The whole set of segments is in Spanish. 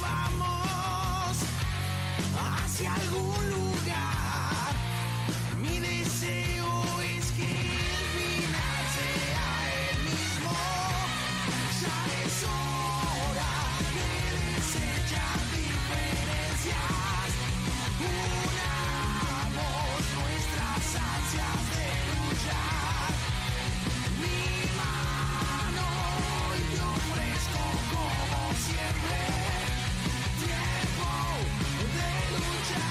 vamos hacia algún lugar. Mi deseo es que el final sea el mismo. Ya es hora de desechar diferencias. Unamos nuestras ansias de luchar. Mi mano hoy te ofrezco como siempre. Tiempo de luchar.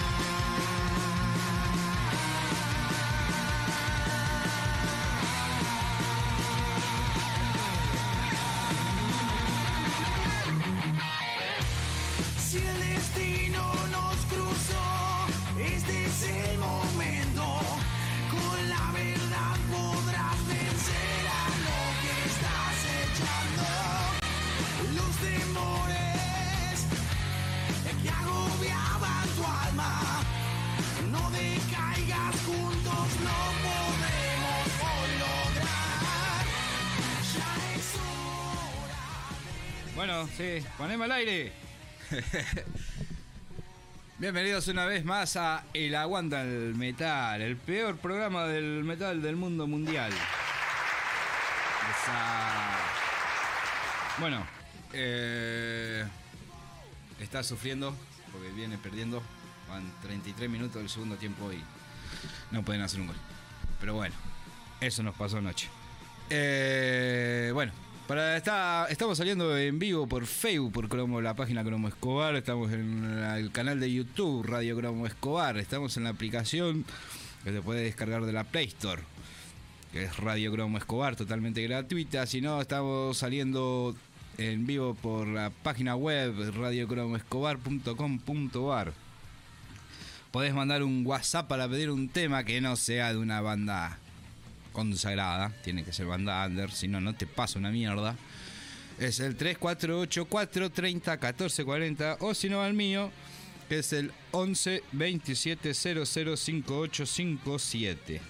Si el destino nos cruzó, este es el momento. Con la verdad podrás vencer a lo que estás echando. Los temores que agobiaban tu alma, no decaigas, juntos lo podremos hoy lograr. Ya es hora. Bueno, sí, poneme al aire. Bienvenidos una vez más a El Aguanta el Metal, el peor programa del metal del mundo mundial. Bueno, está sufriendo porque viene perdiendo. Van 33 minutos del segundo tiempo y no pueden hacer un gol. Pero bueno, eso nos pasó anoche. Bueno, estamos saliendo en vivo por Facebook, por la página Cromo Escobar. Estamos en el canal de YouTube Radio Cromo Escobar. Estamos en la aplicación que se puede descargar de la Play Store, que es Radio Cromo Escobar, totalmente gratuita. Si no, estamos saliendo en vivo por la página web radiocromoescobar.com.ar. Podés mandar un WhatsApp para pedir un tema que no sea de una banda consagrada, tiene que ser banda under, si no, no te pasa una mierda. Es el 3484301440, o si no al mío, que es el 11 27 00 5857.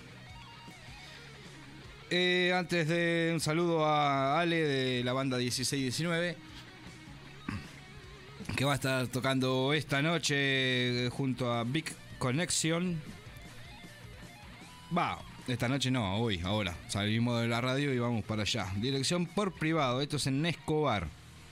Antes de un saludo a Ale de la banda 1619, que va a estar tocando esta noche junto a Big Connection. Esta noche no, hoy, ahora. Salimos de la radio y vamos para allá. Dirección por privado, esto es en Escobar.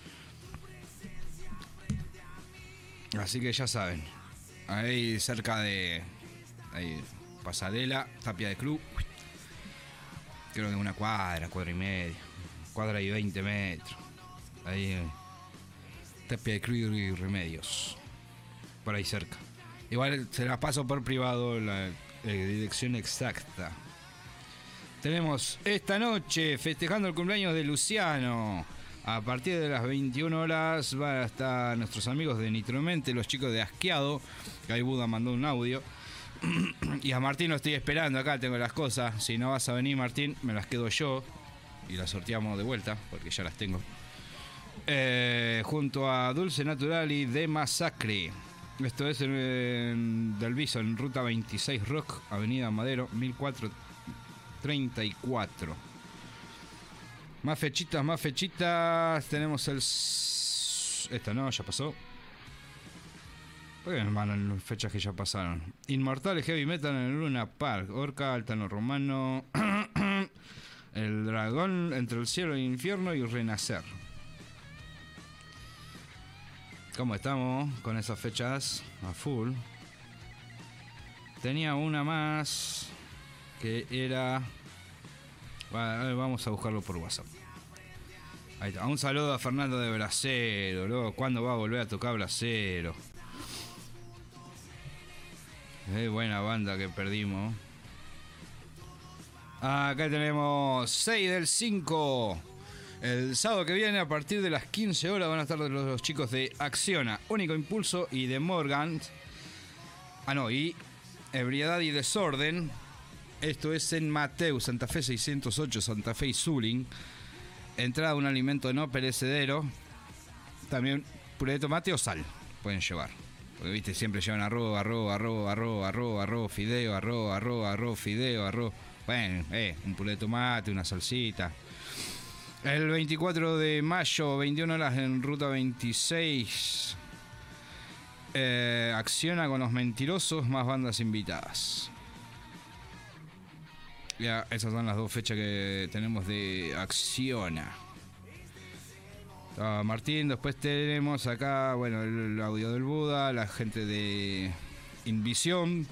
Así que ya saben. Ahí cerca de... Ahí, Pasarela, Tapia de Cruz. Creo que una cuadra y media. Cuadra y 20 metros. Ahí, Tapia de Cruz y Remedios. Por ahí cerca. Igual se las paso por privado la dirección exacta. Tenemos esta noche festejando el cumpleaños de Luciano. A partir de las 21 horas van a estar nuestros amigos de Nitromente, los chicos de Asqueado, que ahí Buda mandó un audio. Y a Martín lo estoy esperando, acá tengo las cosas. Si no vas a venir, Martín, me las quedo yo y las sorteamos de vuelta, porque ya las tengo. Junto a Dulce Natural y De Masacre. Esto es en Del Viso, en Ruta 26 Rock, Avenida Madero, 1434. Más fechitas. Tenemos el... Esta no, ya pasó. ¿Por qué nos mandan fechas que ya pasaron? Inmortales Heavy Metal en el Luna Park. Orca, Altano Romano. El Dragón entre el cielo y el infierno y Renacer. ¿Cómo estamos con esas fechas? A full. Tenía una más que era... Bueno, vamos a buscarlo por WhatsApp. Ahí está. Un saludo a Fernando de Bracero. Luego, ¿cuándo va a volver a tocar Bracero? Buena banda que perdimos. Acá tenemos 6 del 5. El sábado que viene, a partir de las 15 horas, van a estar los chicos de Acciona, Único Impulso y de Morgan. Y Ebriedad y Desorden. Esto es en Mateu, Santa Fe 608, Santa Fe y Zuling. Entrada un alimento no perecedero. También puré de tomate o sal pueden llevar. Porque viste, siempre llevan arroz, fideo, arroz, fideo, arroz. Bueno, un puré de tomate, una salsita. El 24 de mayo, 21 horas en Ruta 26. Acciona con Los Mentirosos, más bandas invitadas. Ya, esas son las dos fechas que tenemos de Acciona. Martín, después tenemos acá, bueno, el audio del Buda, la gente de Invisión.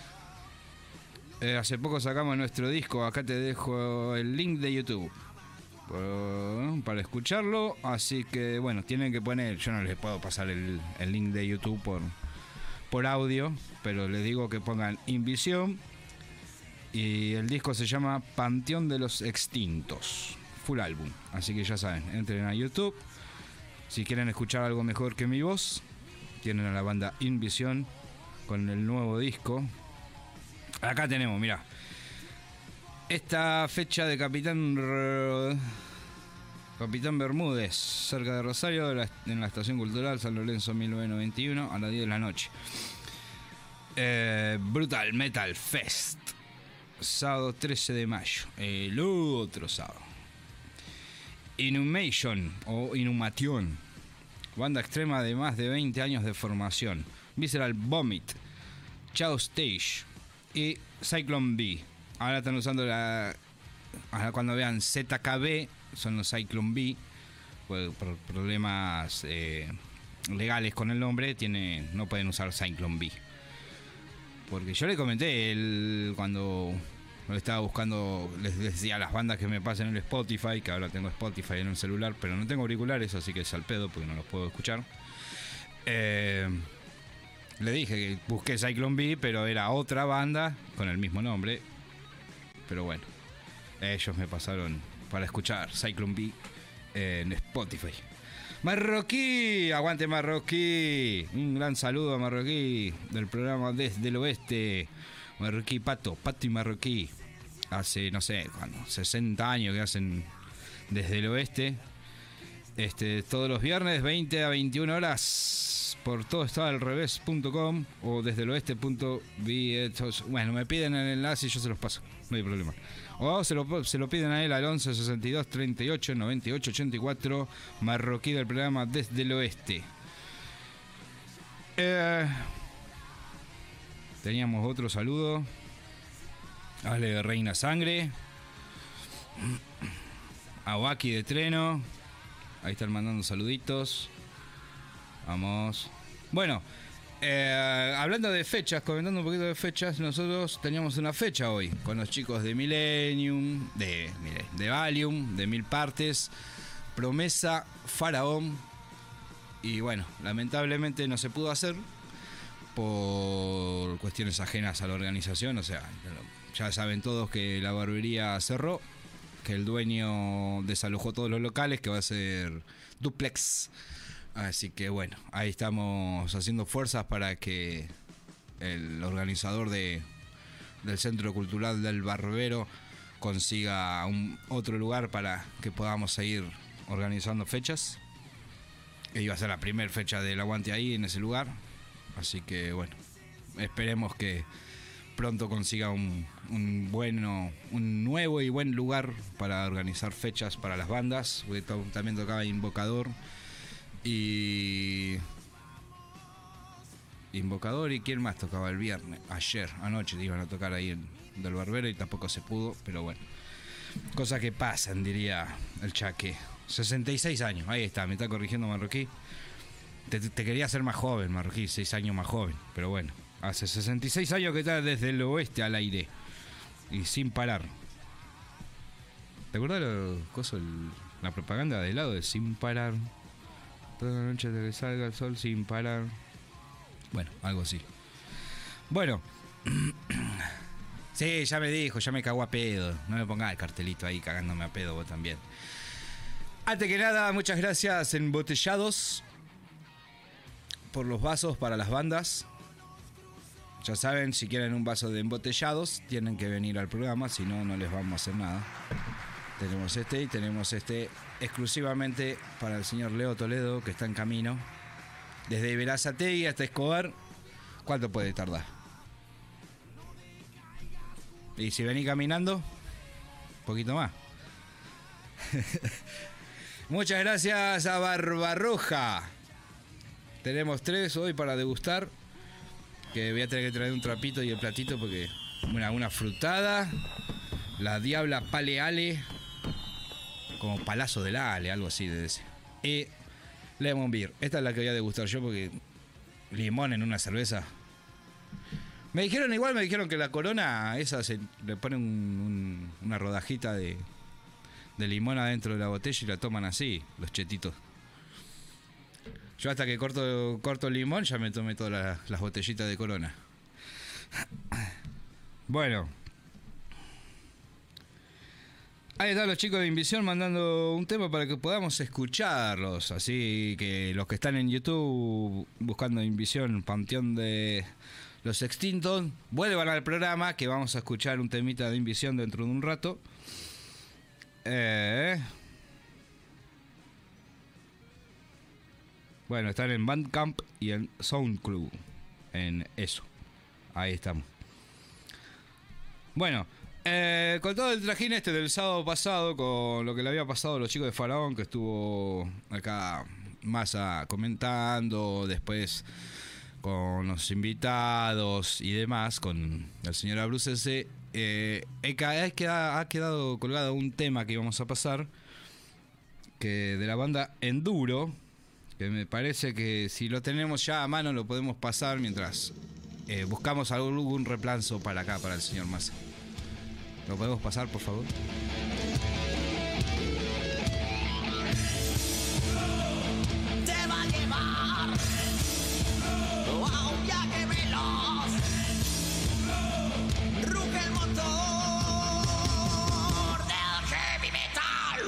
Hace poco sacamos nuestro disco, acá te dejo el link de YouTube para escucharlo, así que bueno, tienen que poner, yo no les puedo pasar el link de YouTube por audio, pero les digo que pongan Invisión y el disco se llama Panteón de los Extintos, full álbum, así que ya saben, entren a YouTube, si quieren escuchar algo mejor que mi voz, tienen a la banda Invisión con el nuevo disco. Acá tenemos, mirá, esta fecha de Capitán Bermúdez, cerca de Rosario, en la Estación Cultural San Lorenzo 1991, a las 10 de la noche. Brutal Metal Fest, sábado 13 de mayo, el otro sábado. Inhumation o Inhumation, banda extrema de más de 20 años de formación. Visceral Vomit, Chao Stage y Cyclone B. Ahora están usando ahora cuando vean ZKB, son los Cyclone B, por problemas legales con el nombre, no pueden usar Cyclone B. Porque yo le comenté, cuando lo estaba buscando, les decía a las bandas que me pasen en el Spotify, que ahora tengo Spotify en el celular, pero no tengo auriculares, así que es al pedo porque no los puedo escuchar. Le dije que busqué Cyclone B, pero era otra banda con el mismo nombre. Pero bueno, ellos me pasaron para escuchar Cyclone B en Spotify. Marroquí, aguante Marroquí. Un gran saludo a Marroquí del programa Desde el Oeste. Marroquí, Pato y Marroquí. Hace, no sé, 60 años que hacen Desde el Oeste. Todos los viernes, 20 a 21 horas, por todoestaalrevés.com o desde el oeste.be. Bueno, me piden el enlace y yo se los paso, no hay problema. O se lo piden a él al 11 62 38 98 84, Marroquí del programa Desde el Oeste. Teníamos otro saludo. Ale de Reina Sangre. Awaki de Treno. Ahí están mandando saluditos. Vamos. Bueno, hablando de fechas, comentando un poquito de fechas, nosotros teníamos una fecha hoy con los chicos de Millennium, de Valium, de Mil Partes, Promesa, Faraón. Y bueno, lamentablemente no se pudo hacer por cuestiones ajenas a la organización. O sea, ya saben todos que la barbería cerró, que el dueño desalojó todos los locales, que va a ser duplex. Así que bueno, ahí estamos haciendo fuerzas para que el organizador del Centro Cultural del Barbero consiga otro lugar para que podamos seguir organizando fechas. Iba a ser la primera fecha del aguante ahí, en ese lugar. Así que bueno, esperemos que pronto consiga un nuevo y buen lugar para organizar fechas para las bandas. También tocaba Invocador y quién más tocaba el viernes, anoche iban a tocar ahí del Barbero y tampoco se pudo, pero bueno, cosas que pasan, diría el Chaque. 66 años, ahí está, me está corrigiendo Marroquí. Te quería hacer más joven, Marroquí, 6 años más joven, pero bueno, hace 66 años que está Desde el Oeste al aire y sin parar. ¿Te acuerdas la propaganda de helado de Sin Parar? Toda la noche de que salga el sol sin parar. Bueno, algo así. Bueno. Sí, ya me dijo, ya me cagó a pedo. No me pongas el cartelito ahí cagándome a pedo vos también. Antes que nada, muchas gracias Embotellados por los vasos para las bandas. Ya saben, si quieren un vaso de Embotellados, tienen que venir al programa, si no, no les vamos a hacer nada. Tenemos este y tenemos este exclusivamente para el señor Leo Toledo, que está en camino. Desde Verazategui hasta Escobar, ¿cuánto puede tardar? Y si venís caminando, un poquito más. Muchas gracias a Barbarroja. Tenemos 3 hoy para degustar. Que voy a tener que traer un trapito y el platito porque una frutada. La Diabla Pale Ale. Como Palazo del Ale, algo así de ese. Y Lemon Beer. Esta es la que voy a degustar yo porque limón en una cerveza. Me dijeron que la Corona, esa se le pone una rodajita de limón adentro de la botella y la toman así, los chetitos. Yo hasta que corto el limón ya me tomé todas las botellitas de Corona. Bueno. Ahí están los chicos de Invisión mandando un tema para que podamos escucharlos. Así que los que están en YouTube buscando Invisión, Panteón de los Extintos, vuelvan al programa que vamos a escuchar un temita de Invisión dentro de un rato. Bueno, están en Bandcamp y en SoundCloud. En eso. Ahí estamos. Bueno. Con todo el trajín del sábado pasado, con lo que le había pasado a los chicos de Faraón, que estuvo acá Massa comentando, después con los invitados y demás, con el señor Abrucese, ha quedado colgado un tema que íbamos a pasar, que de la banda Enduro, que me parece que si lo tenemos ya a mano lo podemos pasar mientras buscamos algún reemplazo para acá, para el señor Massa. ¿Lo podemos pasar, por favor? Te va a llevar a un viaje veloz. Ruge el motor del heavy metal.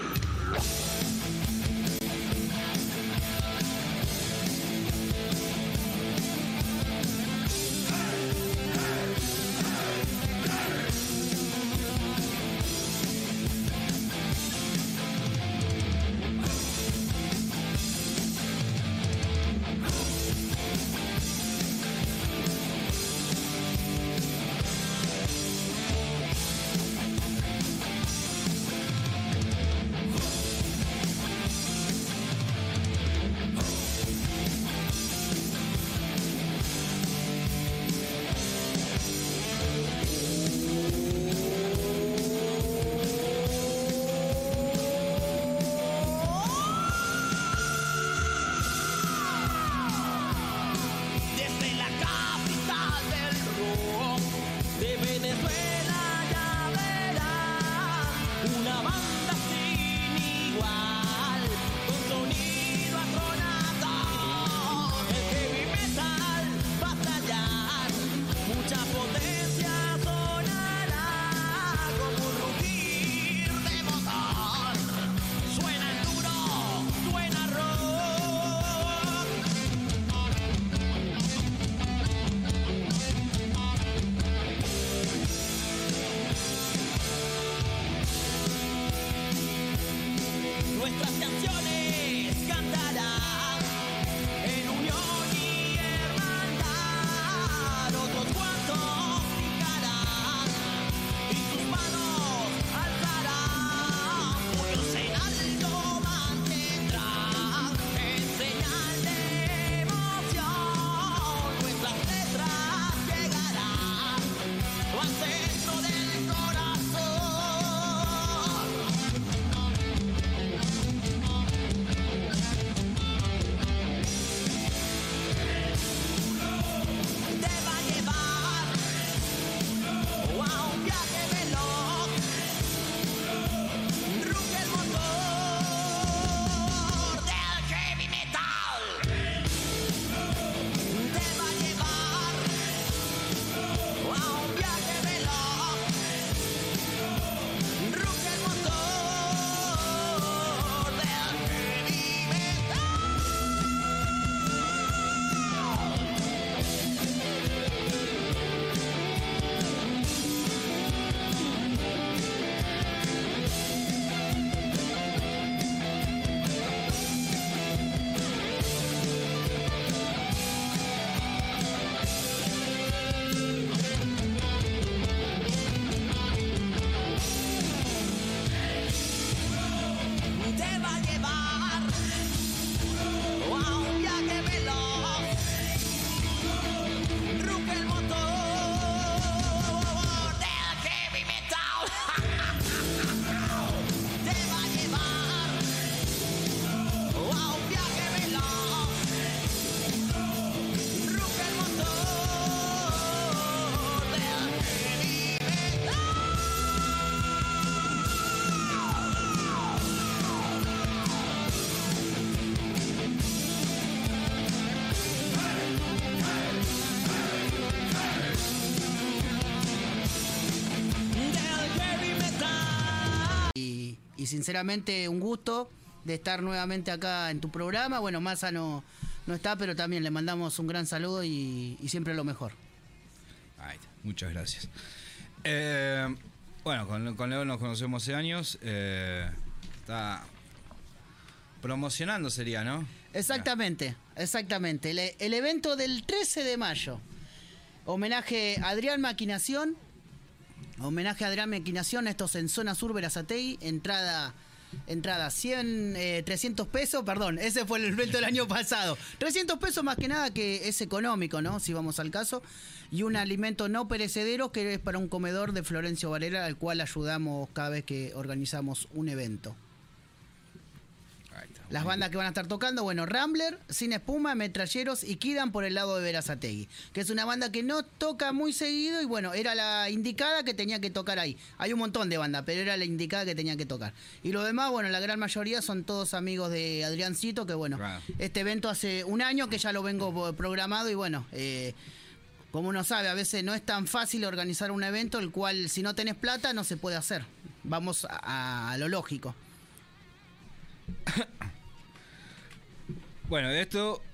y sinceramente un gusto de estar nuevamente acá en tu programa. Bueno, Massa no está, pero también le mandamos un gran saludo y siempre lo mejor. Ay, muchas gracias. Bueno, con Leo nos conocemos hace años. Está promocionando, sería, ¿no? Exactamente. El evento del 13 de mayo. Homenaje a Adrián Maquinación. Esto es en zona sur Berazategui. Entrada 300 pesos, perdón, ese fue el evento del año pasado. 300 pesos más que nada, que es económico, ¿no? Si vamos al caso. Y un alimento no perecedero que es para un comedor de Florencio Varela, al cual ayudamos cada vez que organizamos un evento. Las bandas que van a estar tocando, bueno, Rambler, Sin Espuma, Metralleros y Kidan por el lado de Berazategui, que es una banda que no toca muy seguido y bueno, era la indicada que tenía que tocar ahí. Hay un montón de bandas, pero era la indicada que tenía que tocar. Y los demás, bueno, la gran mayoría son todos amigos de Adriancito, que bueno, claro. Este evento hace un año que ya lo vengo programado y bueno, como uno sabe, a veces no es tan fácil organizar un evento, el cual si no tenés plata no se puede hacer. Vamos a lo lógico. Bueno, de esto...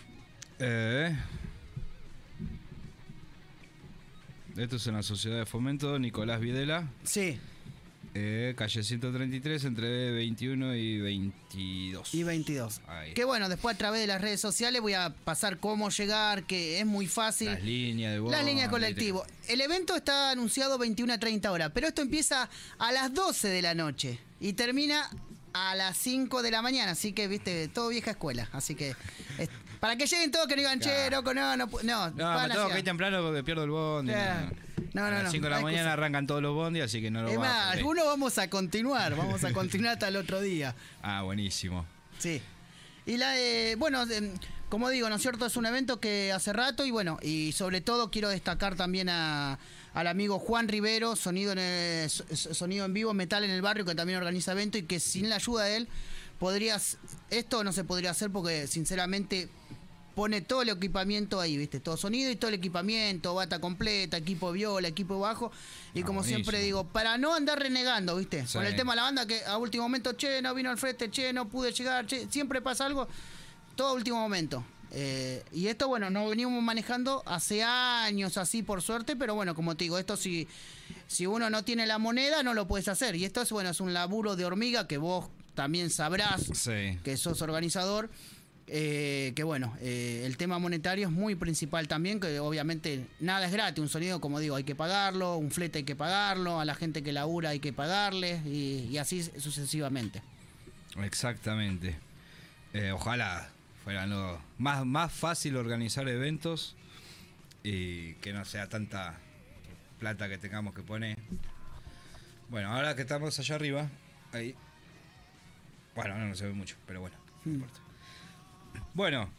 esto es en la Sociedad de Fomento Nicolás Videla. Sí. Calle 133, entre 21 y 22. Y 22. Ahí. Que bueno, después a través de las redes sociales voy a pasar cómo llegar, que es muy fácil. Las líneas de voz. Las líneas de colectivo. El evento está anunciado 21 a 30 horas, pero esto empieza a las 12 de la noche y termina a las 5 de la mañana, así que, viste, todo vieja escuela, así que para que lleguen todos que no digan, che, loco, no, me tengo que ir temprano porque pierdo el bondi. No. A las 5 de la mañana arrancan todos los bondis, así que no lo va a perder. Algunos vamos a continuar hasta el otro día. Ah, buenísimo. Sí. Y bueno, como digo, ¿no es cierto? Es un evento que hace rato y bueno, y sobre todo quiero destacar también al amigo Juan Rivero, sonido en vivo, Metal en el Barrio, que también organiza evento y que sin la ayuda de él esto no se podría hacer porque sinceramente pone todo el equipamiento ahí, ¿viste? Todo sonido y todo el equipamiento, bata completa, equipo viola, equipo bajo. Y como buenísimo. Siempre digo, para no andar renegando, ¿viste? Sí. Con el tema de la banda que a último momento, che, no vino al frente, che, no pude llegar, che, siempre pasa algo, todo a último momento. Y esto, bueno, nos venimos manejando hace años así, por suerte, pero bueno, como te digo, esto si uno no tiene la moneda, no lo puedes hacer. Y esto es un laburo de hormiga que vos también sabrás, sí, que sos organizador. Que bueno, el tema monetario es muy principal también, que obviamente nada es gratis, un sonido, como digo, hay que pagarlo, un flete hay que pagarlo, a la gente que labura hay que pagarle y así sucesivamente. Exactamente. Ojalá fuera más fácil organizar eventos y que no sea tanta plata que tengamos que poner. Bueno, ahora que estamos allá arriba, ahí, bueno, no se ve mucho, pero bueno, no importa. Bueno,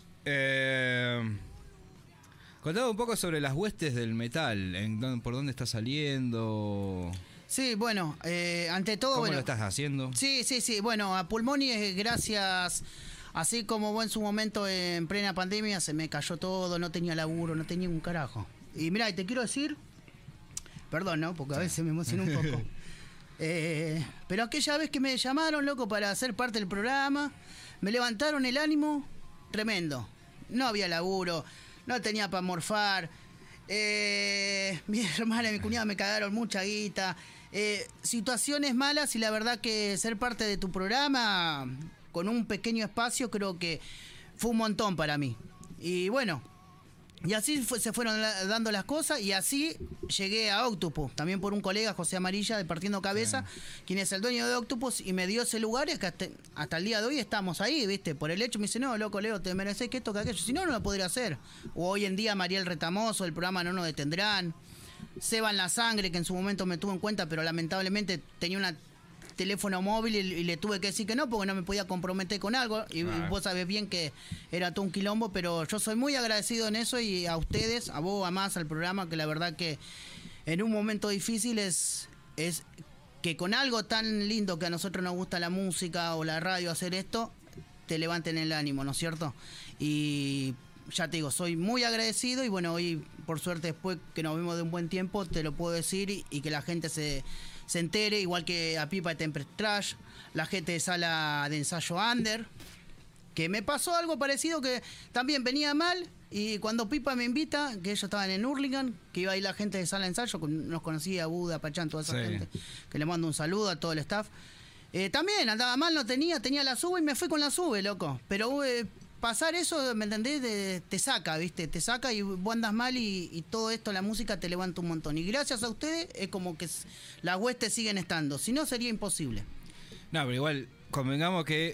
contame un poco sobre las huestes del metal, por dónde está saliendo. Sí, bueno, ante todo... ¿Cómo lo estás haciendo? Sí, bueno, a Pulmoni gracias, así como vos en su momento en plena pandemia se me cayó todo, no tenía laburo, no tenía un carajo. Y mirá, y te quiero decir, perdón, ¿no? Porque a veces me emociono un poco. Pero aquella vez que me llamaron, loco, para ser parte del programa, me levantaron el ánimo tremendo. No había laburo, no tenía para morfar. Mi hermana y mi cuñada me cagaron mucha guita. Situaciones malas y la verdad que ser parte de tu programa con un pequeño espacio creo que fue un montón para mí. Y bueno, y así se fueron dando las cosas y así llegué a Octopus, también por un colega, José Amarilla, de Partiendo Cabeza, quien es el dueño de Octopus y me dio ese lugar y que hasta el día de hoy estamos ahí, ¿viste? Por el hecho me dice, no, loco, Leo, te mereces que esto, que aquello, si no, no lo podría hacer. O hoy en día Mariel Retamoso, el programa No Nos Detendrán, Seba en la Sangre, que en su momento me tuvo en cuenta, pero lamentablemente tenía un teléfono móvil y le tuve que decir que no porque no me podía comprometer con algo y vos sabés bien que era todo un quilombo, pero yo soy muy agradecido en eso y a ustedes, a vos, a más, al programa, que la verdad que en un momento difícil es que con algo tan lindo que a nosotros nos gusta la música o la radio, hacer esto, te levanten el ánimo, ¿no es cierto? Y ya te digo, soy muy agradecido y bueno, hoy por suerte después que nos vemos de un buen tiempo te lo puedo decir y que la gente se entere, igual que a Pipa de Temperate Trash, la gente de Sala de Ensayo Under, que me pasó algo parecido que también venía mal y cuando Pipa me invita, que ellos estaban en Hurlingham, que iba ahí la gente de Sala de Ensayo, nos conocía Buda, Pachán, toda esa gente, que le mando un saludo a todo el staff. También andaba mal, no tenía la sube y me fui con la sube, loco, pero... pasar eso, ¿me entendés? Te saca, ¿viste? Te saca y vos andas mal y todo esto, la música te levanta un montón. Y gracias a ustedes es como que las huestes siguen estando. Si no, sería imposible. No, pero igual, convengamos que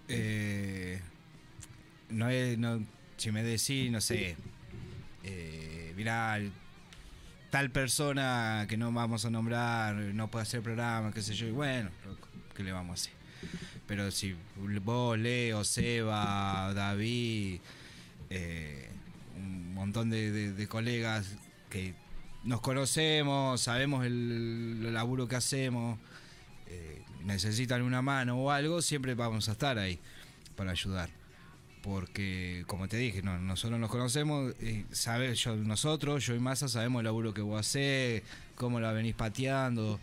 si me decís, no sé, mirá, tal persona que no vamos a nombrar no puede hacer programa, qué sé yo, y bueno, ¿qué le vamos a hacer? Pero si vos, Leo, Seba, David, un montón de colegas que nos conocemos, sabemos el laburo que hacemos, necesitan una mano o algo, siempre vamos a estar ahí para ayudar. Porque, como te dije, nosotros nos conocemos, yo y Massa sabemos el laburo que vos hacés, cómo la venís pateando,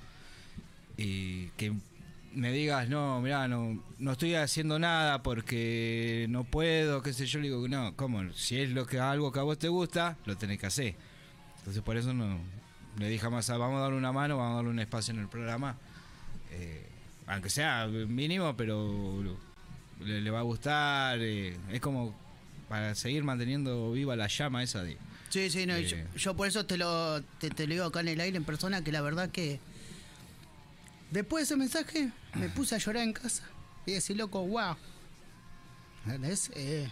y que me digas, no, mirá, no estoy haciendo nada porque no puedo, qué sé yo, le digo, no, ¿cómo? Si es algo que a vos te gusta, lo tenés que hacer. Entonces por eso le dije a Massa, vamos a darle una mano, vamos a darle un espacio en el programa, aunque sea mínimo, pero le va a gustar, es como para seguir manteniendo viva la llama esa de... Sí, no, yo por eso te lo digo acá en el aire en persona, que la verdad que después de ese mensaje me puse a llorar en casa y decir, loco, wow. ¿Entendés?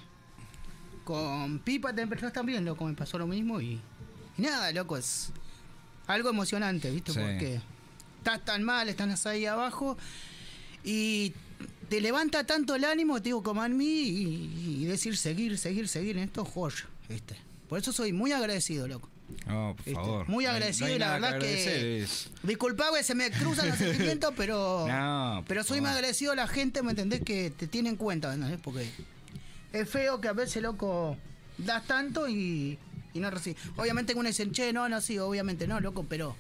Con Pipa Temperature también, loco, me pasó lo mismo y nada, loco, es algo emocionante, ¿viste? Sí. Porque estás tan mal, estás ahí abajo y te levanta tanto el ánimo, te digo, como a mí y decir seguir en esto, joya, ¿viste? Por eso soy muy agradecido, loco. No, por favor. Muy agradecido, y la verdad que disculpa, güey, se me cruzan los sentimientos, pero soy más agradecido a la gente, ¿me entendés? Que te tiene en cuenta, ¿no? Porque es feo que a veces, loco, das tanto y no recibes. Obviamente uno dice, che, no, sí, obviamente no, loco, pero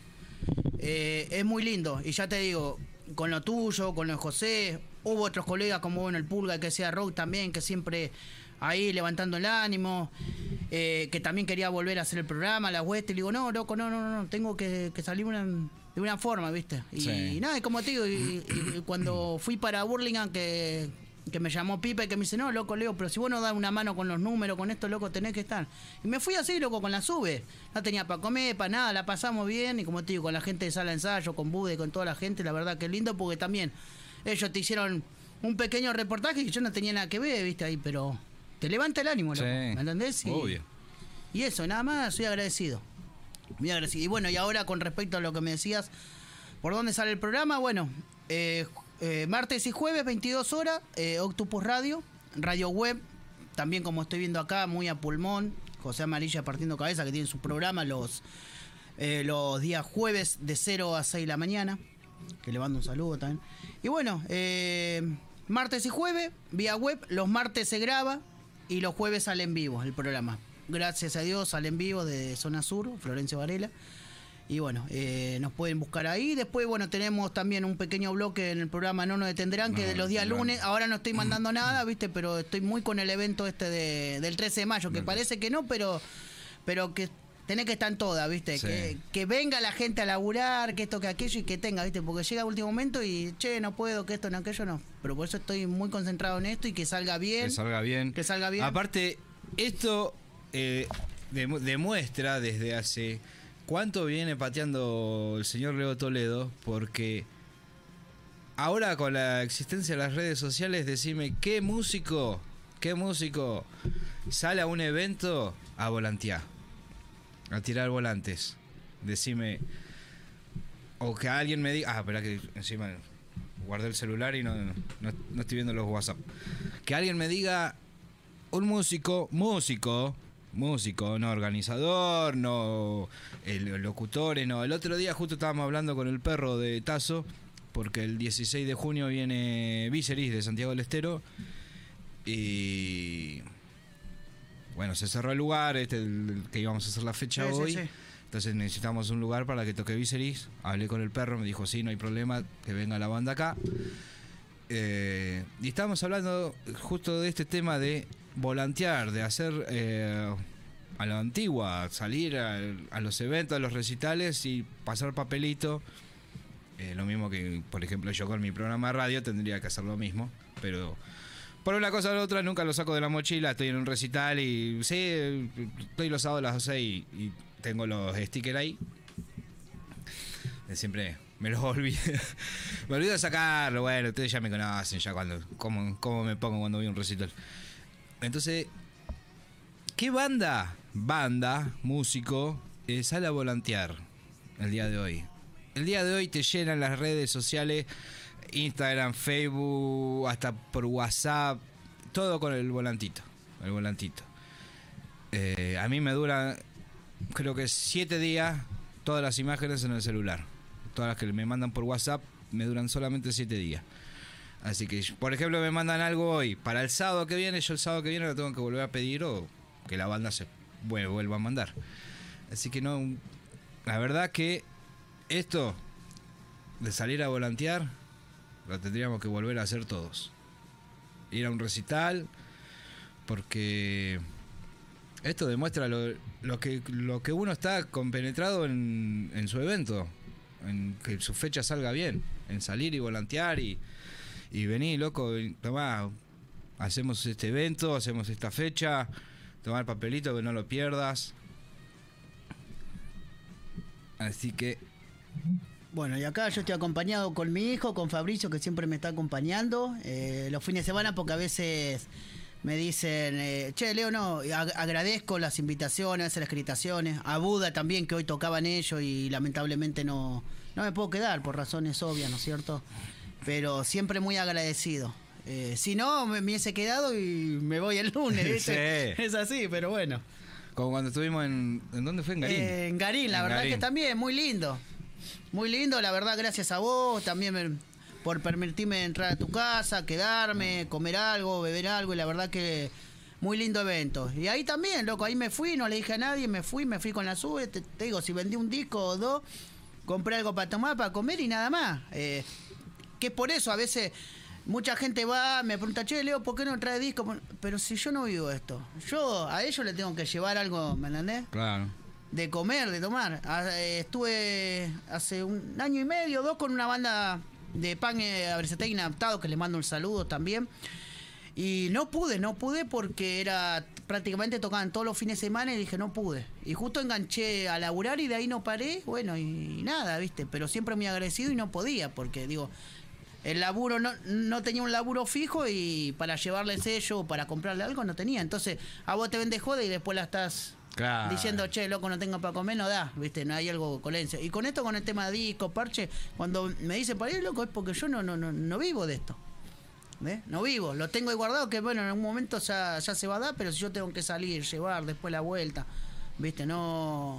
es muy lindo. Y ya te digo, con lo tuyo, con lo de José, hubo otros colegas como bueno el Pulga, que sea Rock también, que siempre ahí levantando el ánimo, que también quería volver a hacer el programa, la hueste, y le digo, no, loco, no, tengo que salir de una forma, ¿viste? Y nada, como te digo, y cuando fui para Burlingame, que me llamó Pipa y que me dice, no, loco, Leo, pero si vos no das una mano con los números, con esto, loco, tenés que estar. Y me fui así, loco, con la sube. No tenía para comer, para nada, la pasamos bien, y como te digo, con la gente de Sala de Ensayo, con Bude, con toda la gente, la verdad que es lindo, porque también ellos te hicieron un pequeño reportaje que yo no tenía nada que ver, ¿viste? Ahí, pero te levanta el ánimo, loco, ¿me entendés? Obvio. Y eso, nada más, soy agradecido. Muy agradecido. Y bueno, y ahora con respecto a lo que me decías, ¿por dónde sale el programa? Bueno, martes y jueves, 22 horas, Octopus Radio, radio web, también como estoy viendo acá, muy a pulmón, José Amarilla Partiendo Cabeza, que tiene su programa los días jueves de 0 a 6 de la mañana, que le mando un saludo también. Y bueno, martes y jueves, vía web, los martes se graba y los jueves sale en vivo el programa. Gracias a Dios sale en vivo de Zona Sur, Florencio Varela. Y bueno, nos pueden buscar ahí. Después, bueno, tenemos también un pequeño bloque en el programa No Nos Detendrán, que de los días lunes, ahora no estoy mandando nada, ¿viste? Pero estoy muy con el evento del 13 de mayo, que parece que no, pero que tenés que estar en todas, ¿viste? Sí. Que venga la gente a laburar, que esto, que aquello y que tenga, ¿viste? Porque llega el último momento y, che, no puedo, que esto, no, aquello, no. Pero por eso estoy muy concentrado en esto y que salga bien. Que salga bien. Aparte, esto demuestra desde hace... ¿Cuánto viene pateando el señor Leo Toledo? Porque ahora con la existencia de las redes sociales, decime, ¿qué músico sale a un evento a volantear? A tirar volantes. Decime. O que alguien me diga... espera que encima guardé el celular y no estoy viendo los WhatsApp. Que alguien me diga, un músico, no organizador, no locutores, no. El otro día justo estábamos hablando con el perro de Tazo, porque el 16 de junio viene Viserys de Santiago del Estero y bueno, se cerró el lugar, el que íbamos a hacer la fecha Sí, sí, hoy. sí. Entonces necesitamos un lugar para que toque Viserys. Hablé con el perro, me dijo, sí, no hay problema, que venga la banda acá. Y estábamos hablando justo de este tema de volantear, de hacer a la antigua, salir a los eventos, a los recitales y pasar papelito. Lo mismo que, por ejemplo, yo con mi programa de radio tendría que hacer lo mismo, pero por una cosa o la otra nunca lo saco de la mochila. Estoy en un recital y sí, estoy los sábados a las 12 y tengo los stickers ahí. Siempre me los olvido. Me olvido de sacarlo. Bueno, ustedes ya me conocen ya cómo me pongo cuando voy a un recital. Entonces, ¿qué banda, músico, sale a volantear el día de hoy? El día de hoy te llenan las redes sociales, Instagram, Facebook, hasta por WhatsApp, todo con el volantito. A mí me dura, creo que 7 días, todas las imágenes en el celular. Todas las que me mandan por WhatsApp me duran solamente 7 días. Así que, por ejemplo, me mandan algo hoy. Para el sábado que viene, yo el sábado que viene lo tengo que volver a pedir o que la banda se vuelva a mandar. Así que no, la verdad que esto de salir a volantear lo tendríamos que volver a hacer todos. Ir a un recital, porque esto demuestra lo que uno está compenetrado en su evento, en que su fecha salga bien, en salir y volantear y vení, loco, tomá, hacemos este evento, hacemos esta fecha, tomá el papelito que no lo pierdas. Así que Bueno, y acá yo estoy acompañado con mi hijo, con Fabricio, que siempre me está acompañando los fines de semana, porque a veces me dicen, che, Leo, no, agradezco las invitaciones, las acreditaciones, a Buda también, que hoy tocaban ellos y lamentablemente no me puedo quedar por razones obvias, ¿no es cierto? Pero siempre muy agradecido. Si no, me hubiese quedado y me voy el lunes, ¿viste? Sí. Es así, pero bueno. como cuando estuvimos ¿en dónde fue? En Garín. En Garín, la verdad que también, muy lindo. Muy lindo, la verdad, gracias a vos también por permitirme entrar a tu casa, quedarme, comer algo, beber algo, y la verdad que muy lindo evento. Y ahí también, loco, ahí me fui, no le dije a nadie, me fui con la sube, te digo, si vendí un disco o dos, compré algo para tomar, para comer y nada más. Que es por eso, a veces mucha gente va, me pregunta, che, Leo, ¿por qué no trae disco? Pero si yo no vivo esto, yo a ellos les tengo que llevar algo, ¿me entendés? Claro. De comer, de tomar. Estuve hace 1 año y medio, 2, con una banda de punk Abercetegui adaptado, que les mando un saludo también. Y no pude porque era prácticamente tocaban todos los fines de semana y dije, no pude. Y justo enganché a laburar y de ahí no paré, bueno, y nada, ¿viste? Pero siempre muy agradecido y no podía, porque digo, el laburo no tenía un laburo fijo y para llevarle sello o para comprarle algo no tenía. Entonces, a vos te vende joda y después la estás... Claro. Diciendo, che, loco, no tengo para comer, no da, ¿viste? No hay algo coherencia. Y con esto, con el tema de disco, parche, cuando me dicen para ir, loco, es porque yo no vivo de esto. ¿Ves? No vivo. Lo tengo ahí guardado, que bueno, en algún momento ya se va a dar, pero si yo tengo que salir, llevar, después la vuelta, ¿viste? No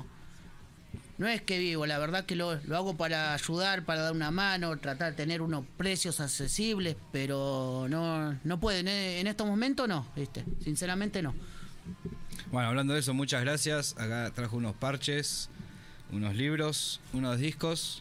es que vivo, la verdad que lo hago para ayudar, para dar una mano, tratar de tener unos precios accesibles, pero no pueden, en estos momentos no, ¿viste? Sinceramente no. Bueno, hablando de eso, muchas gracias. Acá trajo unos parches, unos libros, unos discos.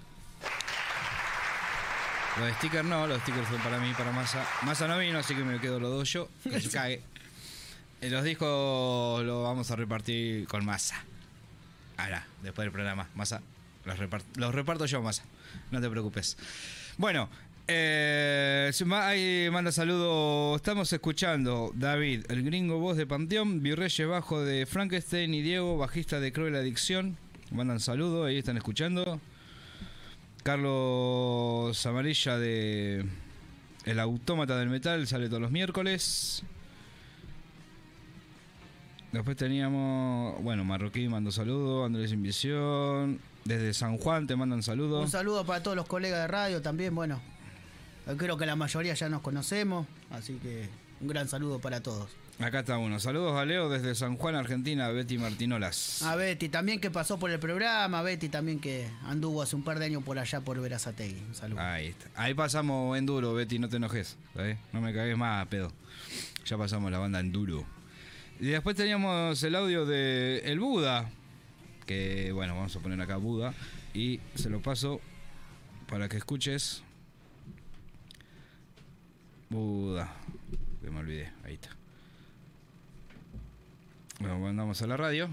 Los stickers no, los stickers son para mí, para Massa. Massa no vino, así que me quedo los dos yo, que se cague. Los discos los vamos a repartir con Massa. Ahora, después del programa, Massa, los reparto yo, Massa. No te preocupes. Bueno, ahí manda saludo. Estamos escuchando David, el gringo voz de Panteón, Virreyes bajo de Frankenstein y Diego, bajista de Cruel Adicción. Mandan saludo, ahí están escuchando. Carlos Amarilla de El Autómata del Metal, sale todos los miércoles. Después teníamos, bueno, Marroquí mandó saludo, Andrés Invisión. Desde San Juan te mandan saludos. Un saludo para todos los colegas de radio también, bueno. Creo que la mayoría ya nos conocemos, así que un gran saludo para todos. Acá está uno. Saludos a Leo desde San Juan, Argentina, Betty Martinolas. A Betty también, que pasó por el programa, Betty también, que anduvo hace un par de años por allá por Verazategui. Un saludo. Ahí está. Ahí pasamos Enduro, Betty, no te enojes, ¿sabes? No me cagues más, pedo. Ya pasamos la banda Enduro. Y después teníamos el audio de El Buda, que bueno, vamos a poner acá Buda, y se lo paso para que escuches. Buda, que me olvidé, ahí está. Bueno, mandamos a la radio.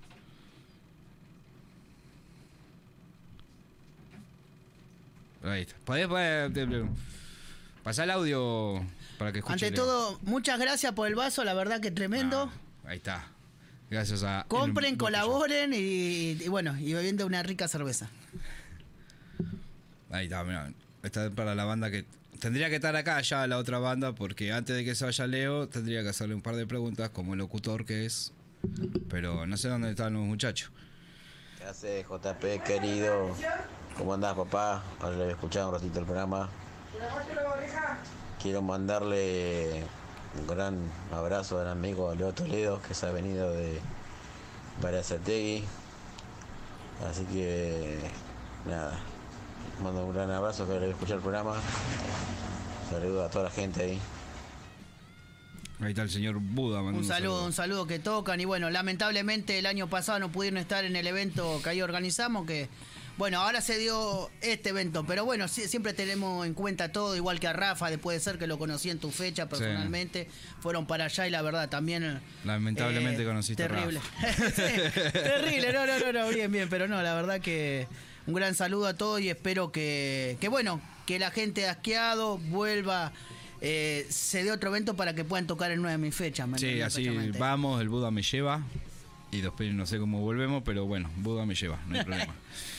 Ahí está. ¿Podés pasar el audio para que escuchen? Ante todo, muchas gracias por el vaso, la verdad que tremendo. Ahí está. Gracias a... Compren, colaboren y bueno, y bebiendo una rica cerveza. Ahí está, mirá. Esta es para la banda que... Tendría que estar acá ya la otra banda, porque antes de que se vaya Leo, tendría que hacerle un par de preguntas como el locutor que es. Pero no sé dónde están los muchachos. ¿Qué hace, JP, querido? ¿Cómo andás, papá? Ahora le he escuchado un ratito el programa. Quiero mandarle un gran abrazo al amigo Leo Toledo, que se ha venido de Berazategui. Así que, nada, mando un gran abrazo, que le he escuchado el programa. Saludos a toda la gente ahí. Ahí está el señor Buda. Un saludo que tocan. Y bueno, lamentablemente el año pasado no pudieron estar en el evento que ahí organizamos, que bueno, ahora se dio este evento, pero bueno, siempre tenemos en cuenta todo, igual que a Rafa, después de ser que lo conocí en tu fecha personalmente, fueron para allá y la verdad también... Lamentablemente conociste terrible. a Rafa. Sí, terrible, no, bien, pero no, la verdad que un gran saludo a todos y espero que bueno, que la gente de Asqueado vuelva... se dé otro evento para que puedan tocar en una de mis fechas. Sí, así vamos, el Buda me lleva y después no sé cómo volvemos, pero bueno, Buda me lleva, no hay problema.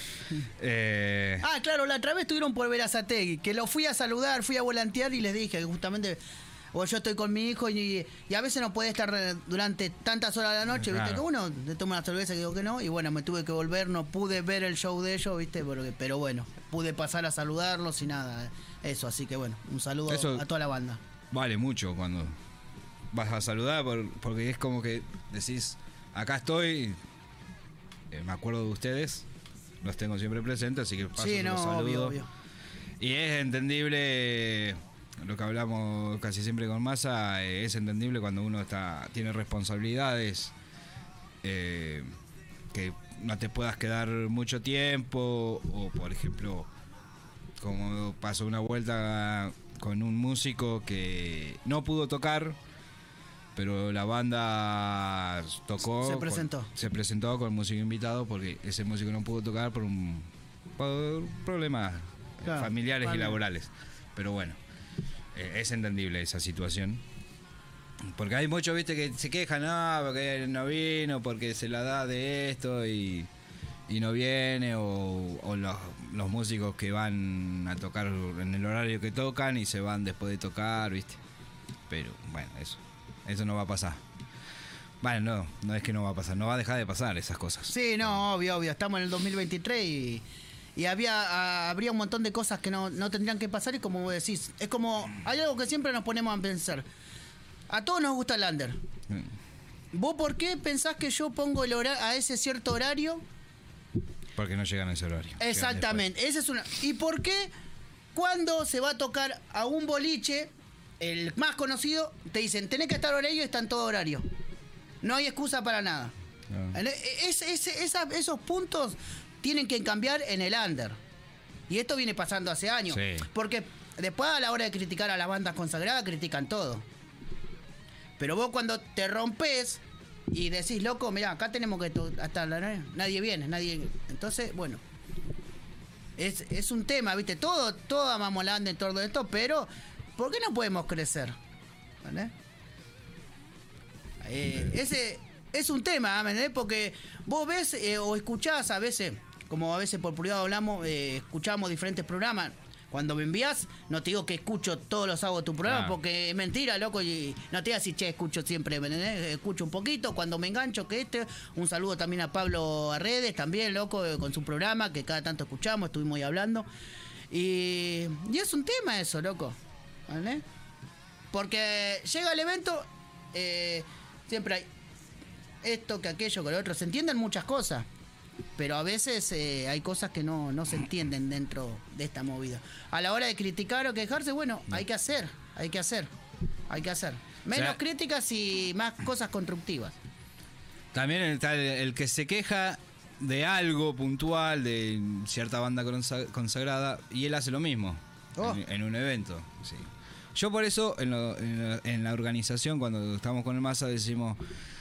Claro, la otra vez estuvieron por Berazategui, que lo fui a saludar, fui a volantear y les dije que justamente yo estoy con mi hijo y a veces no puede estar durante tantas horas de la noche, claro. ¿viste? Que uno le toma una cerveza y digo que no, y bueno, me tuve que volver, no pude ver el show de ellos, ¿viste? Pero bueno, pude pasar a saludarlos y nada, eso, así que bueno, un saludo a toda la banda. Vale mucho cuando vas a saludar, porque es como que decís, acá estoy, me acuerdo de ustedes, los tengo siempre presentes, así que paso los saludos. Obvio. Y es entendible lo que hablamos casi siempre con Massa, es entendible cuando uno tiene responsabilidades, que no te puedas quedar mucho tiempo, o por ejemplo, como pasó una vuelta con un músico que no pudo tocar, pero la banda tocó. Se presentó con músico invitado porque ese músico no pudo tocar por problemas familiares y laborales. Pero bueno, es entendible esa situación. Porque hay muchos, viste, que se quejan, porque no vino, porque se la da de esto y no viene, o los músicos que van a tocar en el horario que tocan y se van después de tocar, viste. Pero bueno, eso no va a pasar. Bueno, no es que no va a pasar, no va a dejar de pasar esas cosas. Sí, no, obvio, estamos en el 2023 y habría un montón de cosas que no tendrían que pasar, y como vos decís, es como, hay algo que siempre nos ponemos a pensar. A todos nos gusta el under. ¿Vos por qué pensás que yo pongo el a ese cierto horario? Porque no llegan a ese horario. Exactamente, esa es una. ¿Y por qué cuando se va a tocar a un boliche, el más conocido, te dicen, tenés que estar horario y está en todo horario? No hay excusa para nada. No. Esos puntos tienen que cambiar en el under. Y esto viene pasando hace años. Sí. Porque después, a la hora de criticar a las bandas consagradas, critican todo. Pero vos cuando te rompes y decís, loco, mirá, acá tenemos que hasta nadie viene, entonces, bueno, es un tema, viste, todo amamos la banda en torno a esto, pero ¿por qué no podemos crecer? ¿Vale? Ese es un tema, ¿vale? Porque vos ves o escuchás a veces, como a veces por privado hablamos, escuchamos diferentes programas. Cuando me envías, no te digo que escucho todos los sábados tu programa, porque es mentira, loco, y no te digas si escucho siempre, escucho un poquito, cuando me engancho, un saludo también a Pablo Arredes, también, loco, con su programa, que cada tanto escuchamos, estuvimos ahí hablando, y es un tema eso, loco, ¿vale? Porque llega el evento, siempre hay esto, que aquello, que lo otro, se entienden muchas cosas. Pero a veces hay cosas que no se entienden dentro de esta movida. A la hora de criticar o quejarse, bueno, hay que hacer. Menos O sea, críticas y más cosas constructivas. También está el que se queja de algo puntual, de cierta banda consagrada, y él hace lo mismo Oh. en un evento. Sí. Yo por eso, en la organización, cuando estamos con el Massa, decimos...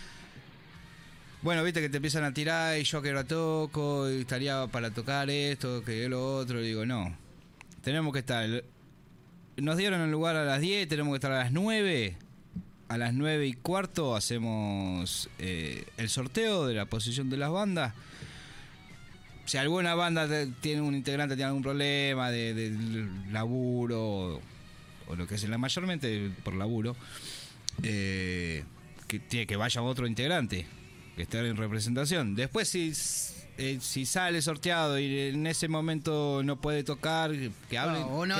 Bueno, viste que te empiezan a tirar y yo que ahora toco, y estaría para tocar esto, que lo otro. Y digo, no. Tenemos que estar... Nos dieron el lugar a las 10, tenemos que estar a las 9. A las 9:15 hacemos el sorteo de la posición de las bandas. Si alguna banda tiene un integrante, tiene algún problema de laburo o lo que sea, mayormente por laburo, que vaya otro integrante que esté en representación. Después si sale sorteado y en ese momento no puede tocar, que hablen,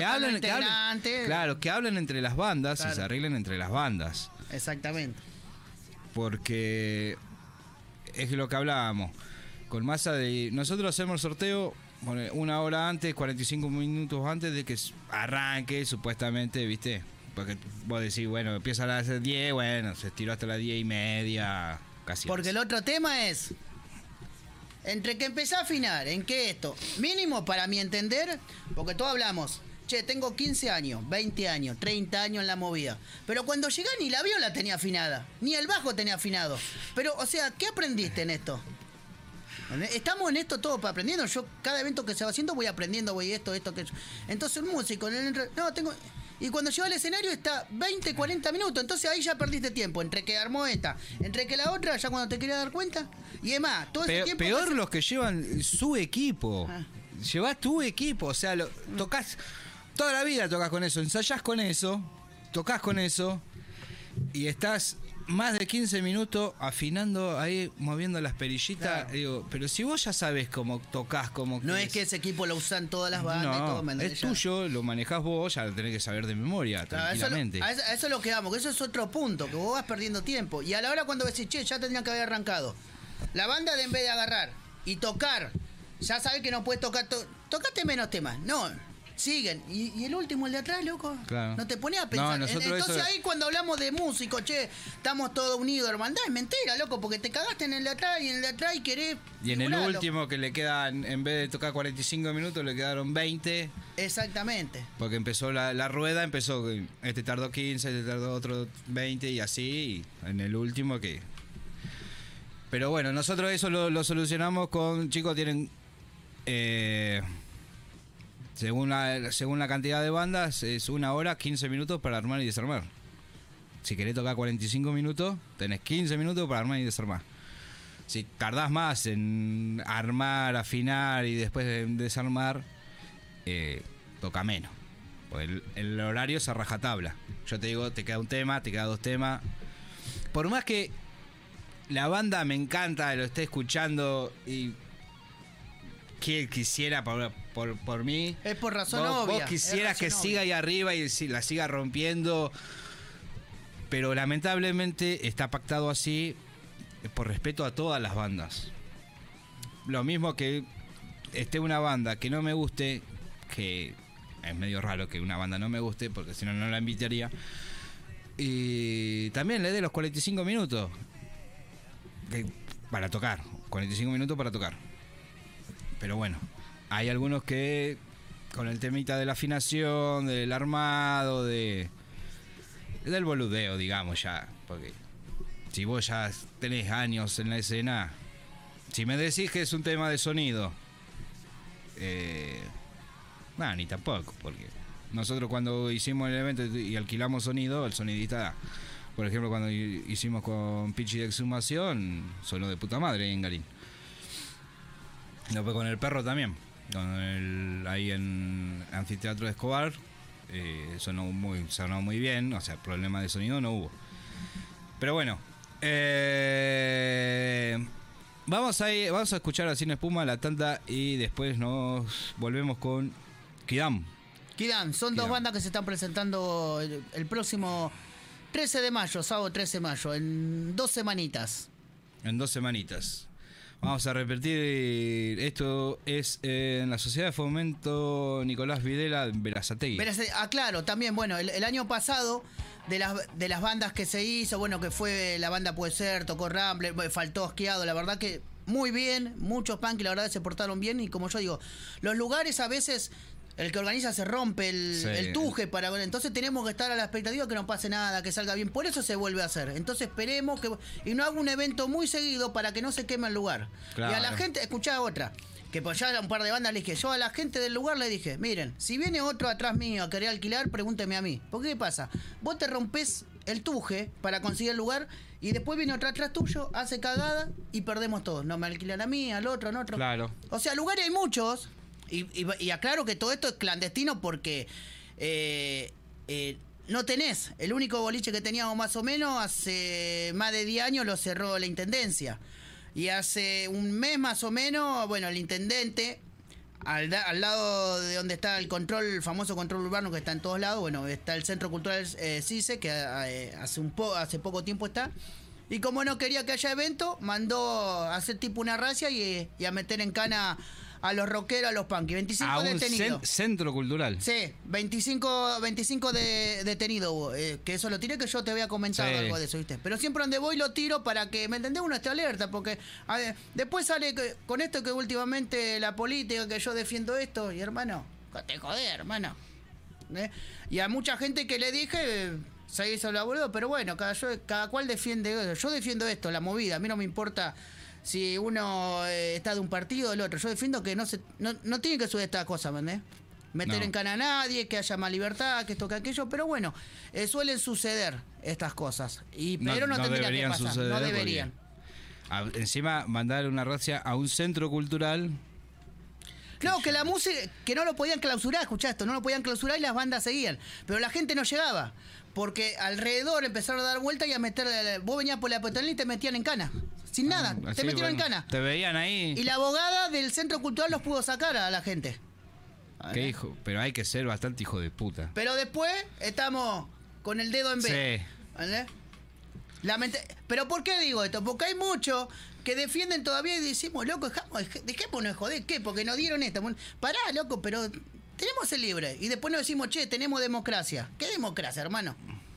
claro, que hablen entre las bandas, claro. Y se arreglen entre las bandas, Exactamente. porque es lo que hablábamos con Massa de nosotros hacemos el sorteo una hora antes, 45 minutos antes de que arranque supuestamente, ¿viste? Porque vos decís, bueno, empieza a las 10, bueno, se estiró hasta las 10:30, casi. Porque el otro tema es, entre que empecé a afinar, en que esto, mínimo para mi entender, porque todos hablamos, che, tengo 15 años, 20 años, 30 años en la movida, pero cuando llegué ni la viola tenía afinada, ni el bajo tenía afinado. Pero, o sea, ¿qué aprendiste en esto? Estamos en esto todo para aprendiendo. Yo cada evento que se va haciendo voy aprendiendo, voy esto, aquello. Entonces un músico, no, tengo... Y cuando llega al escenario está 20, 40 minutos. Entonces ahí ya perdiste tiempo. Entre que armó esta, entre que la otra, ya cuando te querías dar cuenta. Y además, todo ese tiempo... Peor los que llevan su equipo. Llevas tu equipo. O sea, tocas... Toda la vida tocas con eso. Ensayás con eso. Tocas con eso. Y estás más de 15 minutos afinando ahí, moviendo las perillitas. Claro. Digo, pero si vos ya sabés cómo tocas, cómo... No es que ese equipo lo usan todas las bandas y todo. No, es tuyo, lo manejás vos, ya lo tenés que saber de memoria, Claro, tranquilamente. a eso es lo que vamos, que eso es otro punto, que vos vas perdiendo tiempo. Y a la hora cuando decís, che, ya tendrían que haber arrancado. La banda en vez de agarrar y tocar, ya sabés que no puedes tocar, tocaste menos temas. No, siguen. Y el último, el de atrás, loco, Claro. no te ponías a pensar. No, nosotros Entonces eso... ahí cuando hablamos de músicos, che, estamos todos unidos, hermandad, es mentira, loco, porque te cagaste en el de atrás y en el de atrás y querés... Y en el figurarlo. último que le quedan, en vez de tocar 45 minutos, le quedaron 20. Exactamente. Porque empezó la rueda, empezó, este tardó 15, este tardó otro 20 y así, y en el último que... Pero bueno, nosotros eso lo solucionamos con, chicos, tienen... según la cantidad de bandas, es 1 hora, 15 minutos para armar y desarmar. Si querés tocar 45 minutos, tenés 15 minutos para armar y desarmar. Si tardás más en armar, afinar y después de desarmar, toca menos. Pues el horario es a rajatabla. Yo te digo, te queda un tema, te queda 2 temas. Por más que la banda me encanta, lo esté escuchando y que quisiera por mí. Es por razón Vos obvia. quisieras que siga ahí arriba y la siga rompiendo. Pero lamentablemente está pactado así por respeto a todas las bandas. Lo mismo que esté una banda que no me guste, que es medio raro que una banda no me guste, porque si no, no la invitaría. Y también le dé los 45 minutos para tocar. 45 minutos para tocar. Pero bueno, hay algunos que con el temita de la afinación, del armado, del boludeo, digamos ya. Porque si vos ya tenés años en la escena, si me decís que es un tema de sonido, ni tampoco, porque nosotros cuando hicimos el evento y alquilamos sonido, el sonidista, por ejemplo, cuando hicimos con Pichi de Exhumación, sonó de puta madre en Garín. Después con el perro también, ahí en Anfiteatro de Escobar, sonó muy bien, o sea, problema de sonido no hubo. Pero bueno, vamos a escuchar a Sin Espuma, la tanda, y después nos volvemos con Kidam. Son dos bandas que se están presentando el próximo 13 de mayo, sábado 13 de mayo, en 2 semanitas. En 2 semanitas. Vamos a repetir, esto es en la Sociedad de Fomento Nicolás Videla Berazategui. Claro, también, bueno, el año pasado, de las bandas que se hizo, bueno, que fue la banda Puede Ser, tocó Rambler, faltó Asqueado, la verdad que muy bien, muchos punk, la verdad se portaron bien, y como yo digo, los lugares a veces... El que organiza se rompe el tuje entonces tenemos que estar a la expectativa que no pase nada, que salga bien. Por eso se vuelve a hacer. Entonces esperemos que... Y no hago un evento muy seguido para que no se queme el lugar. Claro. Y a la gente, escuchá otra, que pues ya un par de bandas le dije, yo a la gente del lugar le dije, miren, si viene otro atrás mío a querer alquilar, pregúnteme a mí. ¿Por qué pasa? Vos te rompés el tuje para conseguir el lugar y después viene otro atrás tuyo, hace cagada y perdemos todos. No me alquilan a mí, al otro, al otro. Claro. O sea, lugares hay muchos. Y aclaro que todo esto es clandestino porque no tenés. El único boliche que teníamos más o menos hace más de 10 años lo cerró la intendencia. Y hace un mes más o menos, bueno, el intendente, al lado de donde está el famoso control urbano que está en todos lados, bueno, está el Centro Cultural CICE, que hace poco tiempo está. Y como no quería que haya evento, mandó a hacer tipo una racia y a meter en cana a los rockeros, a los punky. 25 detenidos. Centro cultural. Sí, 25 detenidos hubo. Que eso lo tiré, que yo te había comentado algo de eso, ¿viste? Pero siempre donde voy lo tiro para que, ¿me entendés? Uno esté alerta, porque a ver, después sale con esto que últimamente la política, que yo defiendo esto, y hermano, te jodés, hermano. Y a mucha gente que le dije... se hizo la boludo, pero bueno, cada cual defiende. Yo defiendo esto, la movida. A mí no me importa si uno está de un partido o del otro. Yo defiendo que no tiene que subir estas cosas, ¿verdad? Meter en cana a nadie, que haya más libertad, que esto, que aquello. Pero bueno, suelen suceder estas cosas. Pero no tendría que pasar. No deberían. Encima, mandar una racia a un centro cultural. No, que la música, que no lo podían clausurar, escuchá esto, no lo podían clausurar y las bandas seguían. Pero la gente no llegaba. Porque alrededor empezaron a dar vueltas y a meter... Vos venías por la peatonal y te metían en cana. Sin nada, te metieron en cana. Te veían ahí. Y la abogada del centro cultural los pudo sacar a la gente. ¿Qué hijo? Pero hay que ser bastante hijo de puta. Pero después estamos con el dedo en B. Sí. ¿Vale? Pero ¿por qué digo esto? Porque hay muchos que defienden todavía y decimos, loco, dejémonos de joder. ¿Qué? Porque nos dieron esto. Pará, loco, pero... tenemos el libre. Y después nos decimos, che, tenemos democracia. ¿Qué democracia, hermano?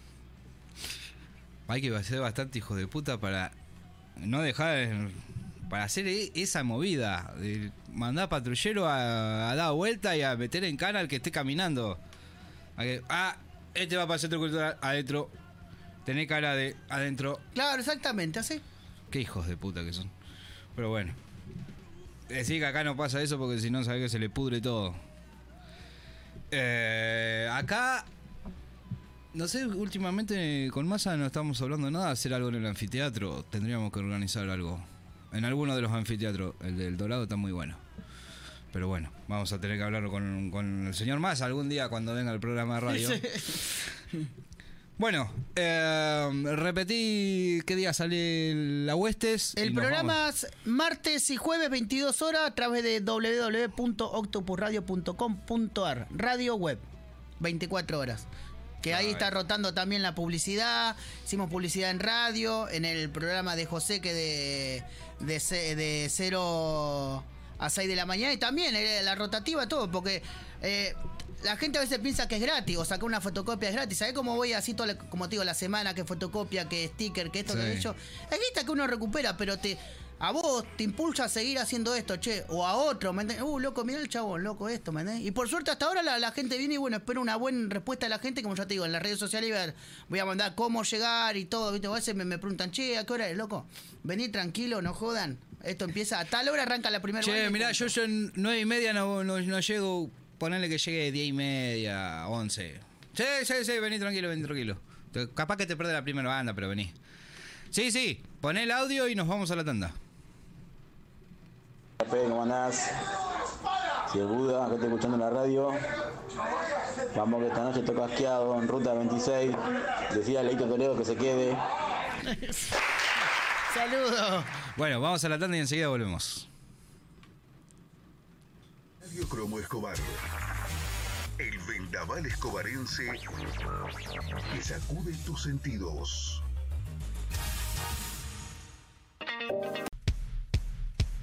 Hay que ser bastante hijo de puta para no dejar... para hacer esa movida. De mandar patrullero a dar vuelta y a meter en cana al que esté caminando. Este va para el centro cultural, adentro. Tenés cara de adentro. Claro, exactamente, así. Qué hijos de puta que son. Pero bueno. Decir que acá no pasa eso porque si no sabés que se le pudre todo. Acá no sé, últimamente con Massa no estamos hablando de nada de hacer algo en el anfiteatro. Tendríamos que organizar algo en alguno de los anfiteatros. El del Dorado está muy bueno, pero bueno, vamos a tener que hablarlo con el señor Massa algún día cuando venga el programa de radio. Sí. Bueno, repetí qué día sale la Huestes. El programa es martes y jueves 22 horas a través de www.octopusradio.com.ar. Radio web, 24 horas. Que ahí está rotando también la publicidad. Hicimos publicidad en radio, en el programa de José, que de 0 a 6 de la mañana. Y también la rotativa, todo, porque... la gente a veces piensa que es gratis, o sacar una fotocopia es gratis. ¿Sabés cómo voy así, como te digo, la semana, que fotocopia, que sticker, que esto, que aquello? Es guita que uno recupera, pero a vos te impulsa a seguir haciendo esto, che, o a otro, ¿me entendés? Loco, mirá el chabón, loco, esto, ¿me entendés? Y por suerte hasta ahora la gente viene y bueno, espero una buena respuesta de la gente, como ya te digo, en las redes sociales voy a mandar cómo llegar y todo, ¿viste? A veces me preguntan, che, ¿a qué hora es, loco? Vení tranquilo, no jodan. Esto empieza, a tal hora arranca la primera. Che, mirá, yo en 9:30 no llego. Ponerle que llegue 10:30, 11. Sí, vení tranquilo. Capaz que te perdés la primera banda, pero vení. Sí, poné el audio y nos vamos a la tanda. ¿Cómo andás? Si el Buda, acá estoy escuchando en la radio. Vamos que esta noche toca Asqueado en ruta 26. Decía a Leito Toledo que se quede. Saludos. Bueno, vamos a la tanda y enseguida volvemos. Radio Cromo Escobar, el vendaval escobarense que sacude tus sentidos.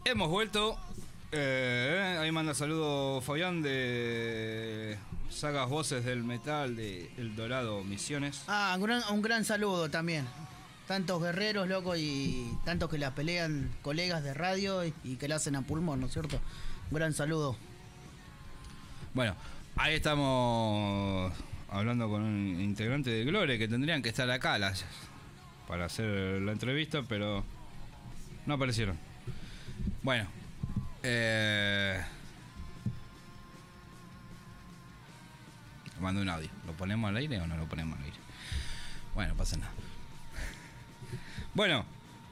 Hemos vuelto. Ahí manda saludo Fabián de Sagas Voces del Metal de El Dorado Misiones. Ah, un gran saludo también. Tantos guerreros, loco, y tantos que la pelean, colegas de radio y que la hacen a pulmón, ¿no es cierto? Un gran saludo. Bueno, ahí estamos hablando con un integrante de Glore que tendrían que estar acá para hacer la entrevista, pero no aparecieron. Bueno, mando un audio. ¿Lo ponemos al aire o no lo ponemos al aire? Bueno, no pasa nada. Bueno,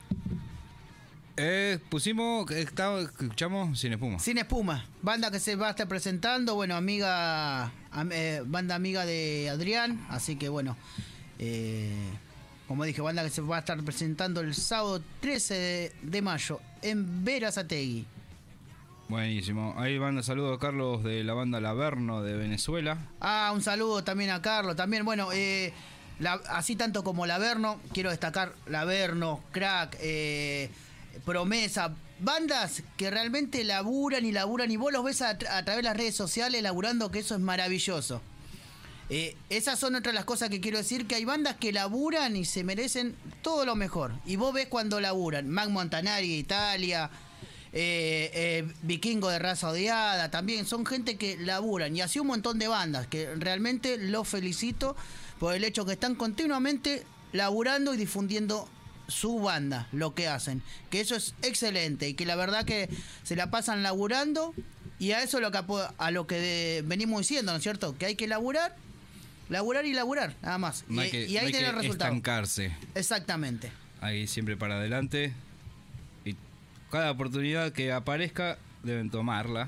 escuchamos Sin Espuma. Sin Espuma, banda que se va a estar presentando, bueno, banda amiga de Adrián, así que bueno, como dije, banda que se va a estar presentando el sábado 13 de mayo en Berazategui. Buenísimo. Ahí manda saludos a Carlos de la banda Laverno de Venezuela. Ah, un saludo también a Carlos, también, bueno, así tanto como Laverno, quiero destacar Laverno, Crack, Promesa, bandas que realmente laburan y vos los ves a través de las redes sociales laburando, que eso es maravilloso. Esas son otras las cosas que quiero decir, que hay bandas que laburan y se merecen todo lo mejor. Y vos ves cuando laburan, Mag Montanari, Italia, Vikingo de Raza Odiada, también son gente que laburan. Y así un montón de bandas que realmente los felicito por el hecho que están continuamente laburando y difundiendo su banda, lo que hacen, que eso es excelente y que la verdad que se la pasan laburando, y a eso a lo que venimos diciendo, ¿no es cierto? Que hay que laburar y laburar, nada más. No hay que, y ahí no hay tiene el que resultado. estancarse. Exactamente. Ahí siempre para adelante. Y cada oportunidad que aparezca deben tomarla.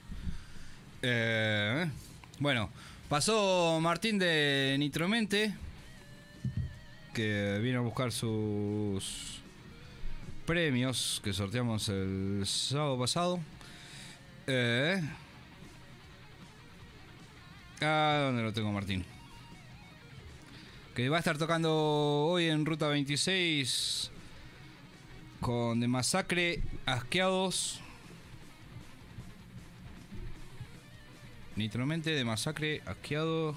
Bueno, pasó Martín de Nitromente, que vino a buscar sus premios que sorteamos el sábado pasado. ¿Dónde lo tengo, Martín? Que va a estar tocando hoy en Ruta 26 con De Masacre, Asqueados. Nitromente, De Masacre, Asqueado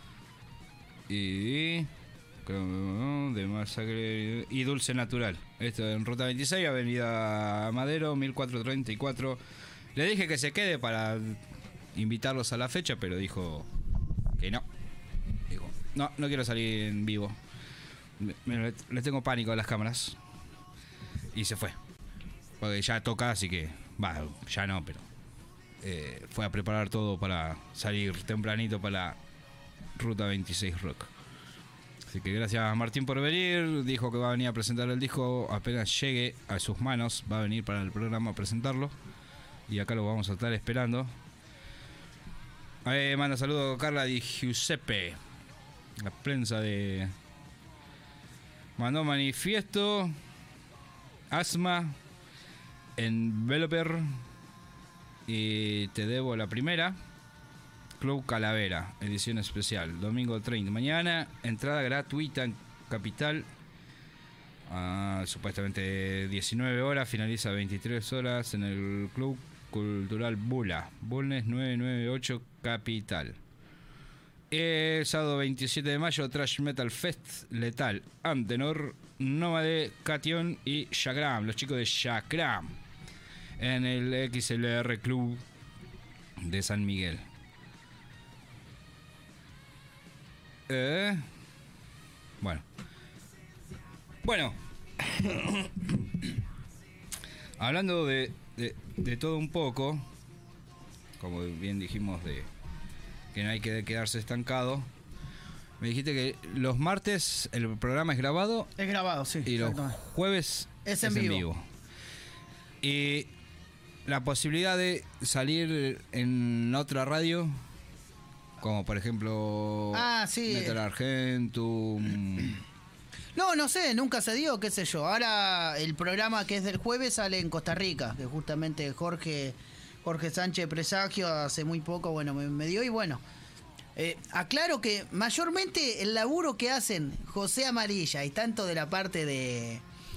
y De Masacre y Dulce Natural. Esto en Ruta 26, Avenida Madero, 1434. Le dije que se quede para invitarlos a la fecha, pero dijo que no. Dijo, no quiero salir en vivo. Le tengo pánico a las cámaras. Y se fue. Porque ya toca, así que... ya no, pero... fue a preparar todo para salir tempranito para Ruta 26 Rock. Así que gracias a Martín por venir. Dijo que va a venir a presentar el disco apenas llegue a sus manos. Va a venir para el programa a presentarlo. Y acá lo vamos a estar esperando. Ahí manda saludos Carla Di Giuseppe. La prensa de... Mandó manifiesto. Asma. Enveloper. Y Te Debo la Primera. Club Calavera, edición especial, domingo 30. Mañana, entrada gratuita en Capital. Supuestamente 19 horas, finaliza 23 horas en el Club Cultural Bula. Bulnes 998 Capital. Sábado 27 de mayo, Thrash Metal Fest Letal, Antenor, Nómade, Cation y Shagram, los chicos de Shagram, en el XLR Club de San Miguel. Bueno. Hablando de todo un poco, como bien dijimos, de que no hay que quedarse estancado. Me dijiste que los martes el programa es grabado. Es grabado, sí. Y los jueves es en vivo. Y la posibilidad de salir en otra radio, como por ejemplo Metal Argentum. No sé, nunca se dio, qué sé yo. Ahora el programa que es del jueves sale en Costa Rica, que justamente Jorge Sánchez Presagio hace muy poco, bueno, me dio. Y bueno, aclaro que mayormente el laburo que hacen José Amarilla y tanto de la parte de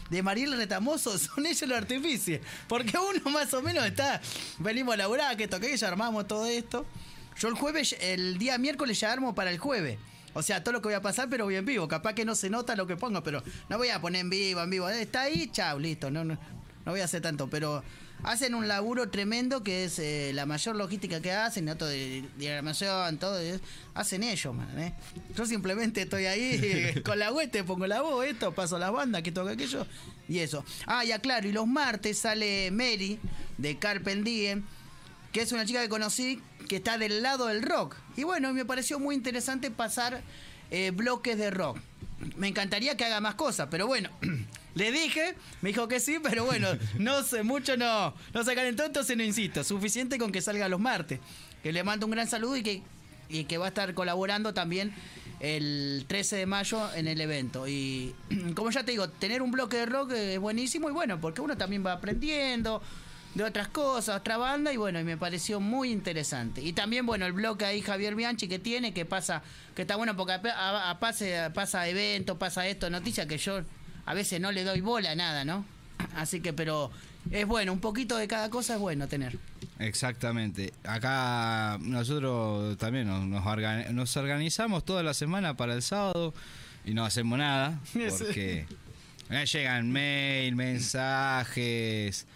de Mariel Retamoso son ellos los artífices. Porque uno más o menos venimos a laburar, que esto, que ya armamos todo esto. Yo el día miércoles ya armo para el jueves. O sea, todo lo que voy a pasar, pero voy en vivo. Capaz que no se nota lo que pongo, pero no voy a poner en vivo. Está ahí, chao, listo. No voy a hacer tanto, pero hacen un laburo tremendo que es la mayor logística que hacen, ¿no? Todo de diagramación, todo. Hacen ellos, man, Yo simplemente estoy ahí con la web, te pongo la voz, paso las bandas, que toca aquello, y eso. Ya claro, y los martes sale Mary, de Carpe Diem, que es una chica que conocí que está del lado del rock. Y bueno, me pareció muy interesante pasar bloques de rock. Me encantaría que haga más cosas, pero bueno, le dije, me dijo que sí, pero bueno, no sé, mucho no se calentó, entonces no insisto. Suficiente con que salga los martes. Que le mando un gran saludo y que va a estar colaborando también el 13 de mayo en el evento. Y como ya te digo, tener un bloque de rock es buenísimo y bueno, porque uno también va aprendiendo de otras cosas, otra banda, y bueno, y me pareció muy interesante. Y también, bueno, el bloque ahí Javier Bianchi que tiene, que está bueno porque pasa eventos, pasa esto, noticias que yo a veces no le doy bola a nada, ¿no? Así que, pero es bueno, un poquito de cada cosa es bueno tener. Exactamente. Acá nosotros también nos organizamos toda la semana para el sábado y no hacemos nada porque llegan mail, mensajes,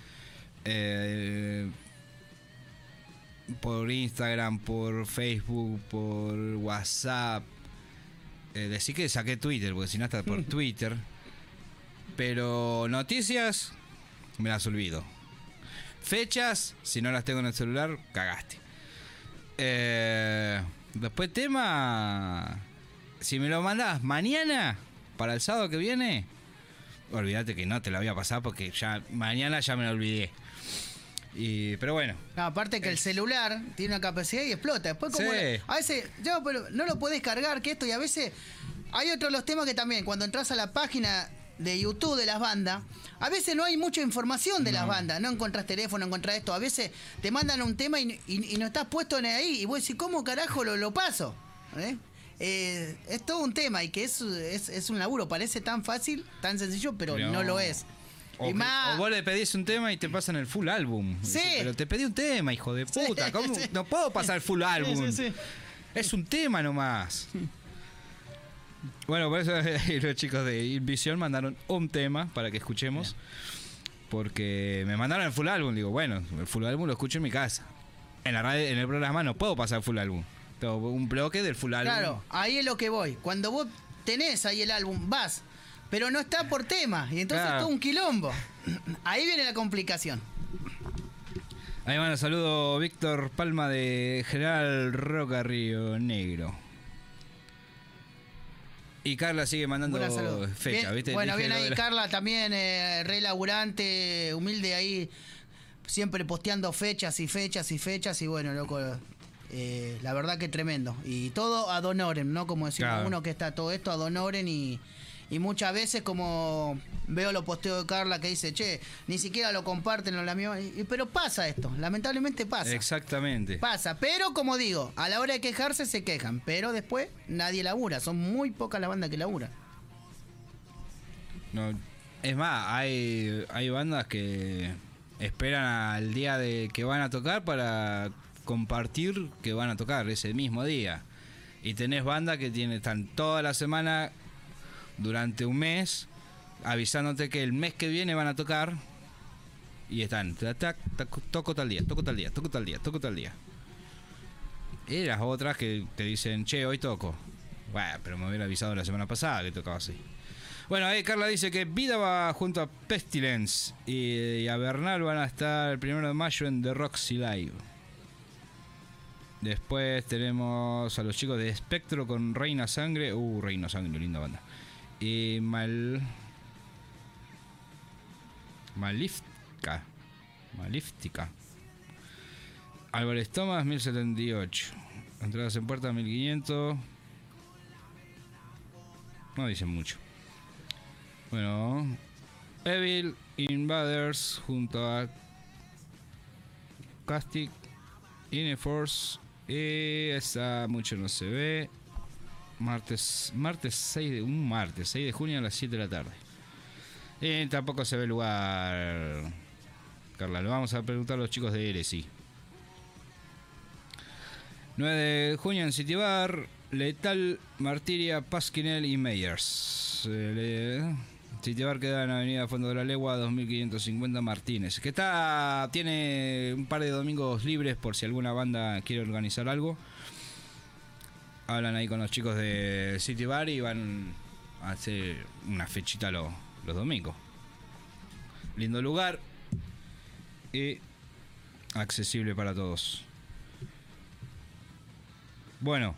por Instagram, por Facebook, por WhatsApp. Decí que saqué Twitter, porque si no está por Twitter. Pero noticias me las olvido. Fechas, si no las tengo en el celular, cagaste. Después tema, si me lo mandás mañana para el sábado que viene, olvídate que no te la voy a pasar porque ya mañana ya me la olvidé. Pero bueno. No, aparte que el celular tiene una capacidad y explota. Después como a veces pero no lo podés cargar, que esto, y a veces hay otros los temas que también cuando entras a la página de YouTube de las bandas, a veces no hay mucha información de las bandas, no encontrás teléfono, no encontrás esto, a veces te mandan un tema y no estás puesto en ahí y vos decís, ¿cómo carajo lo paso? Es todo un tema y que es un laburo, parece tan fácil, tan sencillo, pero no lo es. O vos le pedís un tema y te pasan el full álbum. Sí. Pero te pedí un tema, hijo de puta. ¿Cómo? Sí. No puedo pasar el full álbum. Sí. Es un tema nomás. Bueno, por eso los chicos de Invisión mandaron un tema para que escuchemos. Porque me mandaron el full álbum. Digo, bueno, el full álbum lo escucho en mi casa. En la radio, en el programa no puedo pasar el full álbum. Tengo un bloque del full álbum. Claro, ahí es lo que voy. Cuando vos tenés ahí el álbum, vas, pero no está por tema. Y entonces es todo un quilombo. Ahí viene la complicación. Ahí van, saludo Víctor Palma de General Roca, Río Negro. Y Carla sigue mandando fecha, bien, ¿viste? Bueno, bien ahí Carla también, re laburante, humilde ahí, siempre posteando fechas y bueno, loco, la verdad que tremendo. Y todo ad honorem, ¿no? Como decimos uno que está todo esto ad honorem y muchas veces como veo los posteos de Carla que dice, che, ni siquiera lo comparten en la misma... Pero pasa esto, lamentablemente pasa. Exactamente. Pasa, pero como digo, a la hora de quejarse se quejan, pero después nadie labura, son muy pocas las bandas que laburan. No, es más, hay bandas que esperan al día de que van a tocar para compartir que van a tocar ese mismo día. Y tenés bandas que están toda la semana durante un mes avisándote que el mes que viene van a tocar y están toco tal día. Y las otras que te dicen, che, hoy toco. Bueno, pero me hubiera avisado la semana pasada que tocaba así. Bueno, ahí Carla dice que Vida va junto a Pestilence y a Bernal van a estar el 1 de mayo en The Roxy Live. Después tenemos a los chicos de Espectro con Reina Sangre. Reina Sangre, linda banda. Y Malíftica. Álvarez Thomas, 1078. Entradas en puerta, 1500. No dicen mucho. Bueno, Evil Invaders junto a Castic, Ineforce. Y esa mucho no se ve. Martes 6 de junio a las 7 de la tarde. Tampoco se ve lugar, Carla. Lo vamos a preguntar a los chicos de Eresi. 9 de junio en City Bar, Letal, Martiria, Pasquinel y Meyers. City Bar queda en Avenida Fondo de la Legua, 2550 Martínez. Que tiene un par de domingos libres por si alguna banda quiere organizar algo. Hablan ahí con los chicos de City Bar y van a hacer una fechita los domingos. Lindo lugar y accesible para todos. Bueno,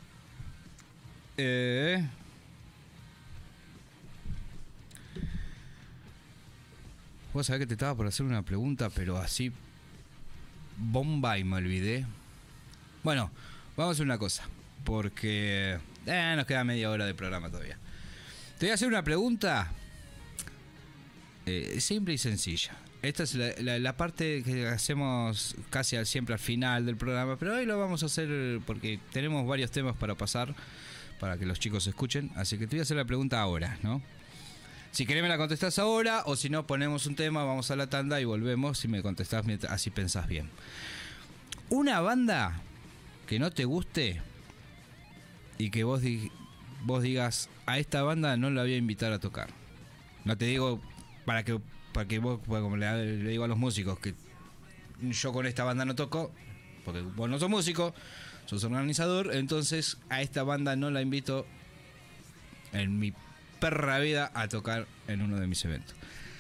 vos sabés que te estaba por hacer una pregunta, pero así bomba y me olvidé. Bueno, vamos a hacer una cosa, porque nos queda media hora de programa todavía. Te voy a hacer una pregunta simple y sencilla. Esta es la parte que hacemos casi siempre al final del programa, pero hoy lo vamos a hacer porque tenemos varios temas para pasar, para que los chicos escuchen. Así que te voy a hacer la pregunta ahora, ¿no? Si querés me la contestás ahora, o si no, ponemos un tema, vamos a la tanda y volvemos si me contestás así pensás bien. Una banda que no te guste y que vos digas, a esta banda no la voy a invitar a tocar. No te digo para que vos, como le digo a los músicos, que yo con esta banda no toco, porque vos no sos músico, sos organizador, entonces a esta banda no la invito en mi perra vida a tocar en uno de mis eventos.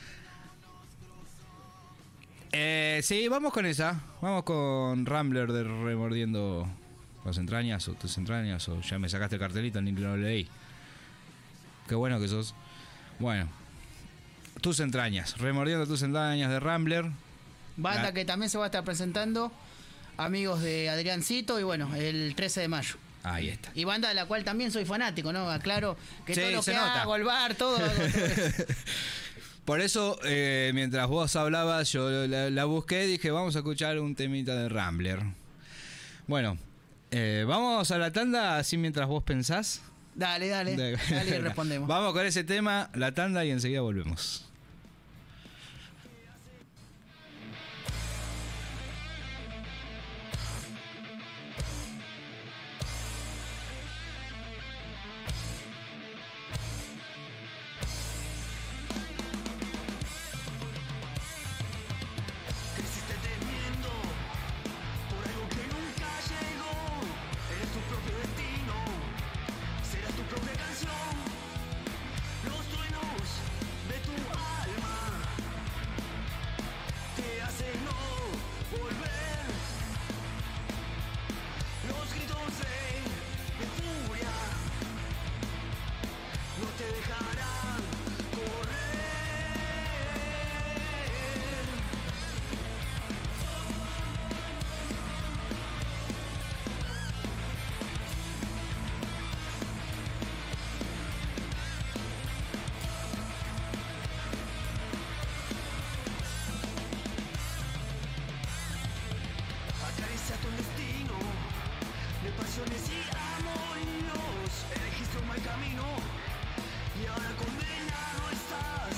Sí, vamos con esa. Vamos con Rambler de Remordiendo las entrañas o tus entrañas, o ya me sacaste el cartelito, ni lo leí. Qué bueno que sos. Bueno, Tus entrañas, Remordiendo tus entrañas de Rambler. Banda que también se va a estar presentando, amigos de Adriancito, y bueno, el 13 de mayo. Ahí está. Y banda de la cual también soy fanático, ¿no? Aclaro que Sí, todo lo se que nota. hago, el bar, todo. Por eso, mientras vos hablabas, yo la busqué y dije, vamos a escuchar un temita de Rambler. Bueno, vamos a la tanda, así mientras vos pensás. Dale, y respondemos. Vamos con ese tema, la tanda, y enseguida volvemos. Camino y ahora condenado estás.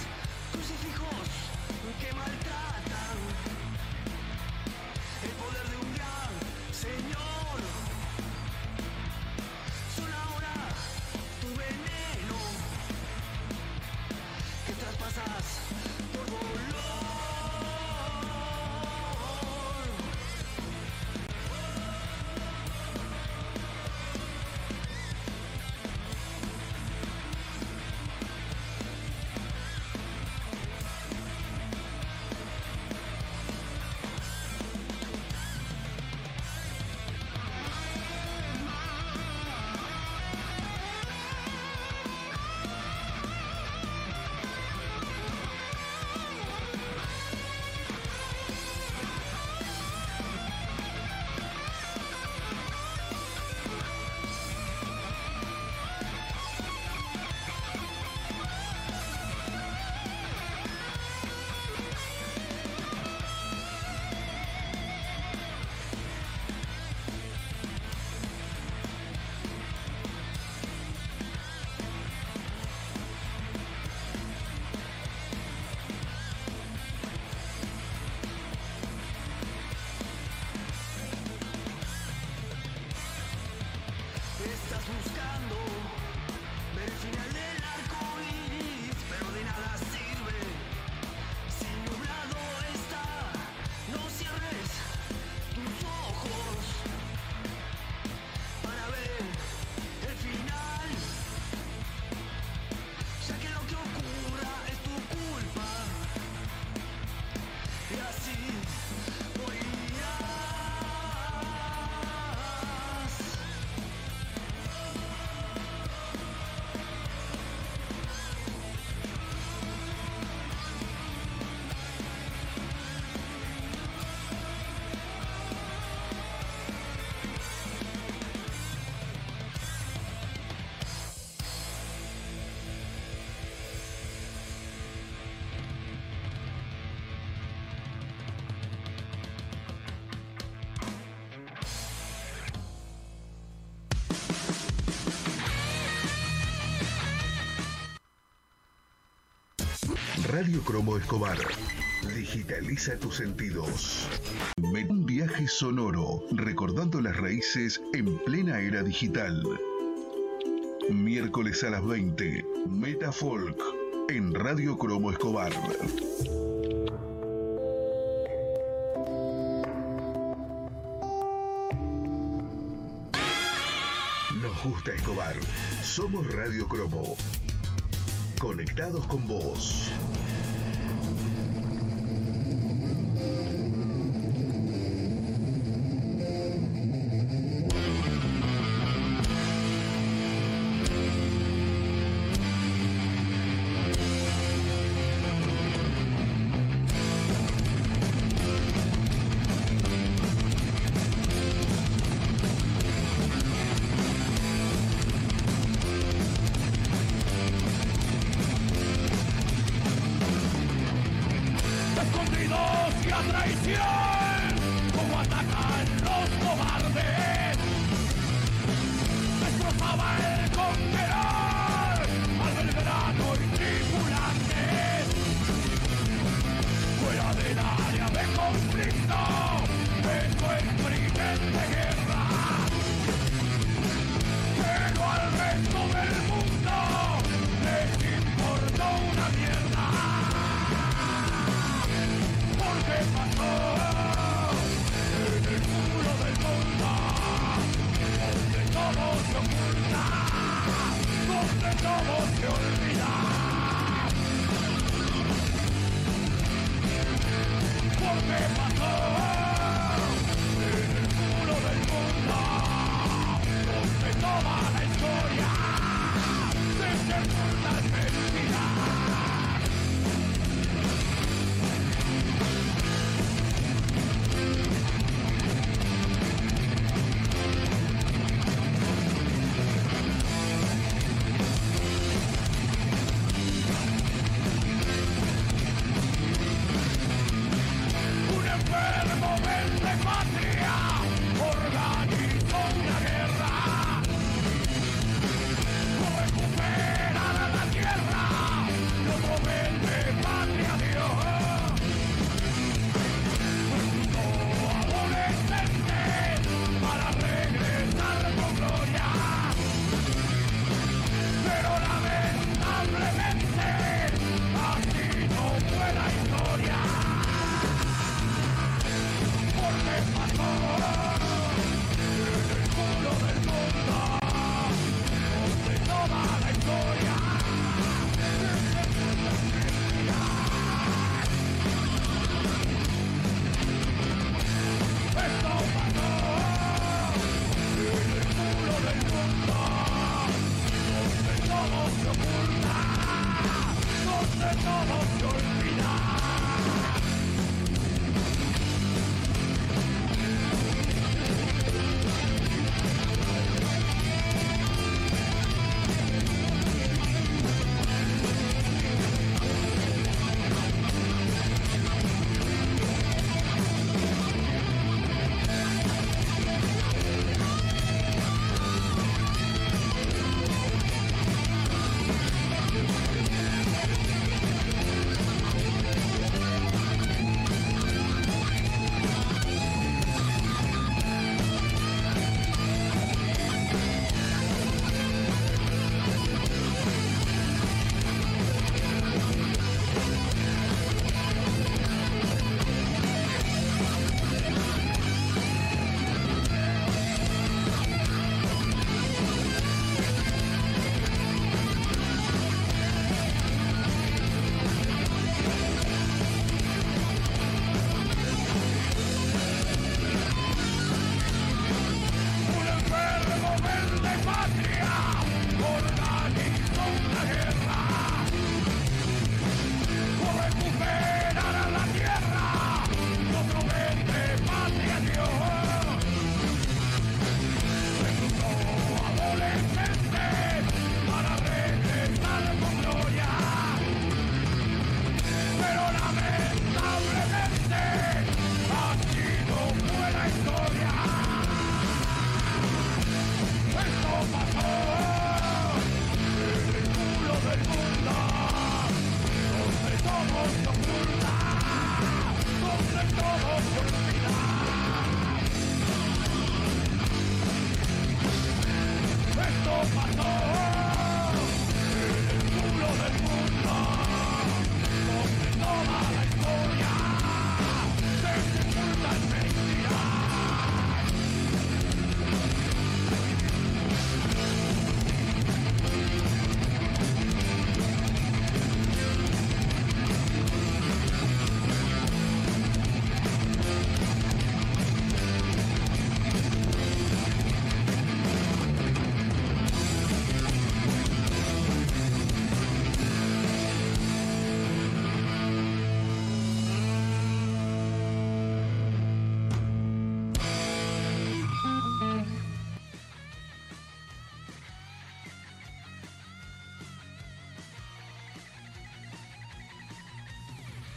Radio Cromo Escobar. Digitaliza tus sentidos. Un viaje sonoro, recordando las raíces en plena era digital. Miércoles a las 20, Metafolk, en Radio Cromo Escobar. Nos gusta Escobar. Somos Radio Cromo. Conectados con vos.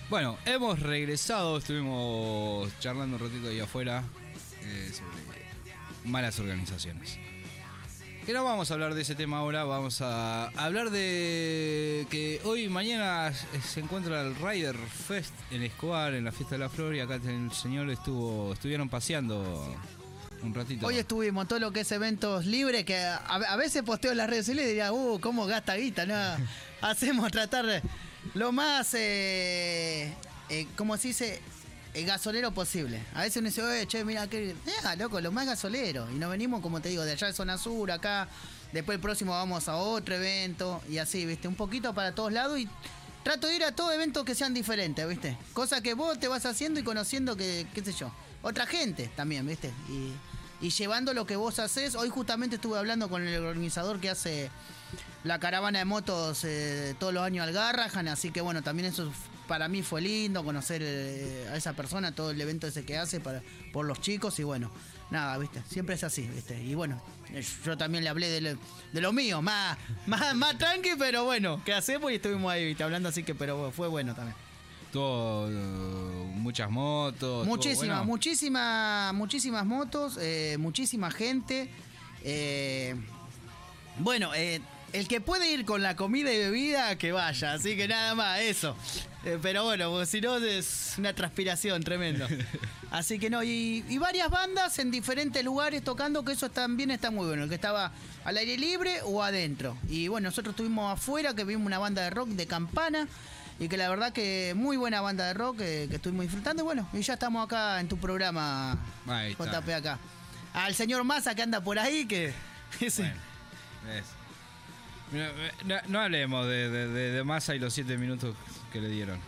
Bueno, hemos regresado, estuvimos charlando un ratito ahí afuera sobre malas organizaciones. Que no vamos a hablar de ese tema ahora, vamos a hablar de que hoy y mañana se encuentra el Rider Fest en Escobar, en la Fiesta de la Flor, y acá el señor estuvieron paseando un ratito. Hoy estuvimos todo lo que es eventos libres, que a veces posteo en las redes sociales y diría, cómo gasta guita, ¿no? Hacemos tratar lo más, ¿cómo se dice? Gasolero posible. A veces uno dice, oye, che, mira, loco, lo más gasolero. Y nos venimos, como te digo, de allá de Zona Sur, acá. Después el próximo vamos a otro evento. Y así, ¿viste? Un poquito para todos lados. Y trato de ir a todos eventos que sean diferentes, ¿viste? Cosa que vos te vas haciendo y conociendo qué sé yo. Otra gente también, ¿viste? Y llevando lo que vos haces. Hoy justamente estuve hablando con el organizador que hace la caravana de motos todos los años al Garrahan. Así que bueno, también eso para mí fue lindo conocer a esa persona, todo el evento ese que hace por los chicos. Y bueno, nada, ¿viste? Siempre es así, ¿viste? Y bueno, yo también le hablé de lo mío, más tranqui, pero bueno, ¿qué hacemos? Y estuvimos ahí, ¿viste? Hablando, así que, pero fue bueno también. Tuvo muchas motos. Muchísimas motos, muchísima gente. Bueno, el que puede ir con la comida y bebida, que vaya. Así que nada más, eso. Pero bueno, si no es una transpiración tremendo. Así que no, y varias bandas en diferentes lugares tocando, que eso también está muy bueno. El que estaba al aire libre o adentro. Y bueno, nosotros estuvimos afuera, que vimos una banda de rock de Campana. Y que la verdad que muy buena banda de rock que estuvimos disfrutando. Y bueno, y ya estamos acá en tu programa, JP, acá. Al señor Massa que anda por ahí, que... Bueno, no hablemos de Massa y los 7 minutos que le dieron.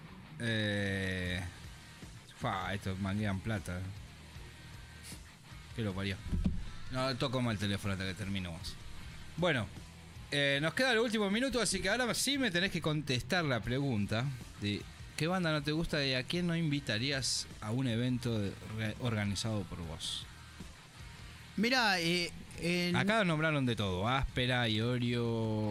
Estos manguean plata. Que lo parió. No, toco mal el teléfono hasta que terminemos. Bueno, nos queda el último minuto, así que ahora sí me tenés que contestar la pregunta de ¿qué banda no te gusta y a quién no invitarías a un evento organizado por vos? Mirá, acá nombraron de todo, Áspera, Iorio.